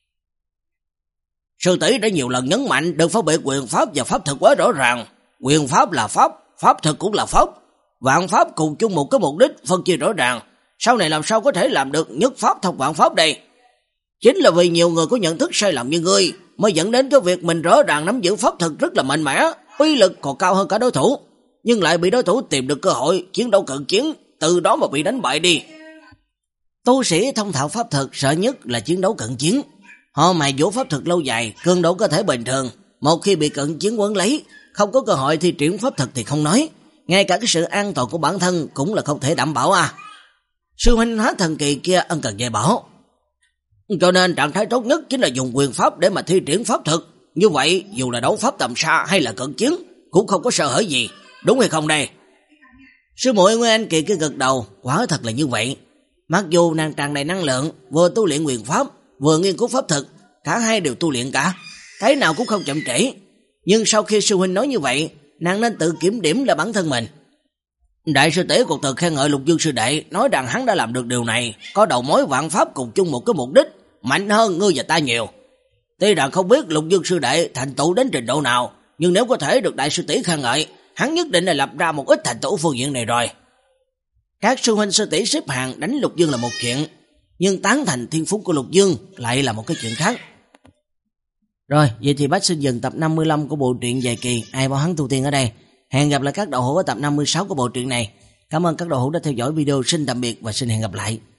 Sư tỷ đã nhiều lần nhấn mạnh đừng phân biệt quyền pháp và pháp thực quá rõ ràng. Quyền pháp là pháp, pháp thực cũng là pháp. Vạn pháp cùng chung một cái mục đích phân chia rõ ràng. Sau này làm sao có thể làm được nhất pháp thông vạn pháp đây? Chính là vì nhiều người có nhận thức sai lầm như ngươi mới dẫn đến cái việc mình rõ ràng nắm giữ pháp thực rất là mạnh mẽ, uy lực còn cao hơn cả đối thủ, nhưng lại bị đối thủ tìm được cơ hội chiến đấu cận chiến, từ đó mà bị đánh bại đi. Tu sĩ thông thạo pháp thực sợ nhất là chiến đấu cận chiến. Họ mài dỗ pháp thực lâu dài, cường độ cơ thể bình thường, một khi bị cận chiến quấn lấy, không có cơ hội thi triển pháp thực thì không nói, ngay cả cái sự an toàn của bản thân cũng là không thể đảm bảo à. Sư huynh hóa thần kỳ kia ân cần dạy bảo. Cho nên trạng thái tốt nhất chính là dùng quyền pháp để mà thi triển pháp thực. Như vậy dù là đấu pháp tầm xa hay là cận chiến cũng không có sơ hở gì, đúng hay không đây? Sư muội Nguyên Anh kỳ kia gật đầu, quả thật là như vậy. Mặc dù nàng tràn đầy năng lượng, vừa tu luyện quyền pháp, vừa nghiên cứu pháp thực, cả hai đều tu luyện cả, cái nào cũng không chậm trễ. Nhưng sau khi sư huynh nói như vậy, nàng nên tự kiểm điểm là bản thân mình. Đại sư tỷ còn tự khen ngợi Lục Dương sư đệ, nói rằng hắn đã làm được điều này, có đầu mối vạn pháp cùng chung một cái mục đích, mạnh hơn ngươi và ta nhiều. Tuy rằng không biết Lục Dương sư đệ thành tựu đến trình độ nào, nhưng nếu có thể được đại sư tỷ khen ngợi, hắn nhất định là lập ra một ít thành tựu phương diện này rồi. Các sư huynh sư tỷ xếp hàng đánh Lục Dương là một chuyện, nhưng tán thành thiên phú của Lục Dương lại là một cái chuyện khác. Rồi, vậy thì bác xin dừng tập năm mươi lăm của bộ truyện dài kỳ Ai Bảo Hắn Tu Tiên ở đây. Hẹn gặp lại các đầu hữu ở tập năm mươi sáu của bộ truyện này. Cảm ơn các đầu hữu đã theo dõi video, xin tạm biệt và xin hẹn gặp lại.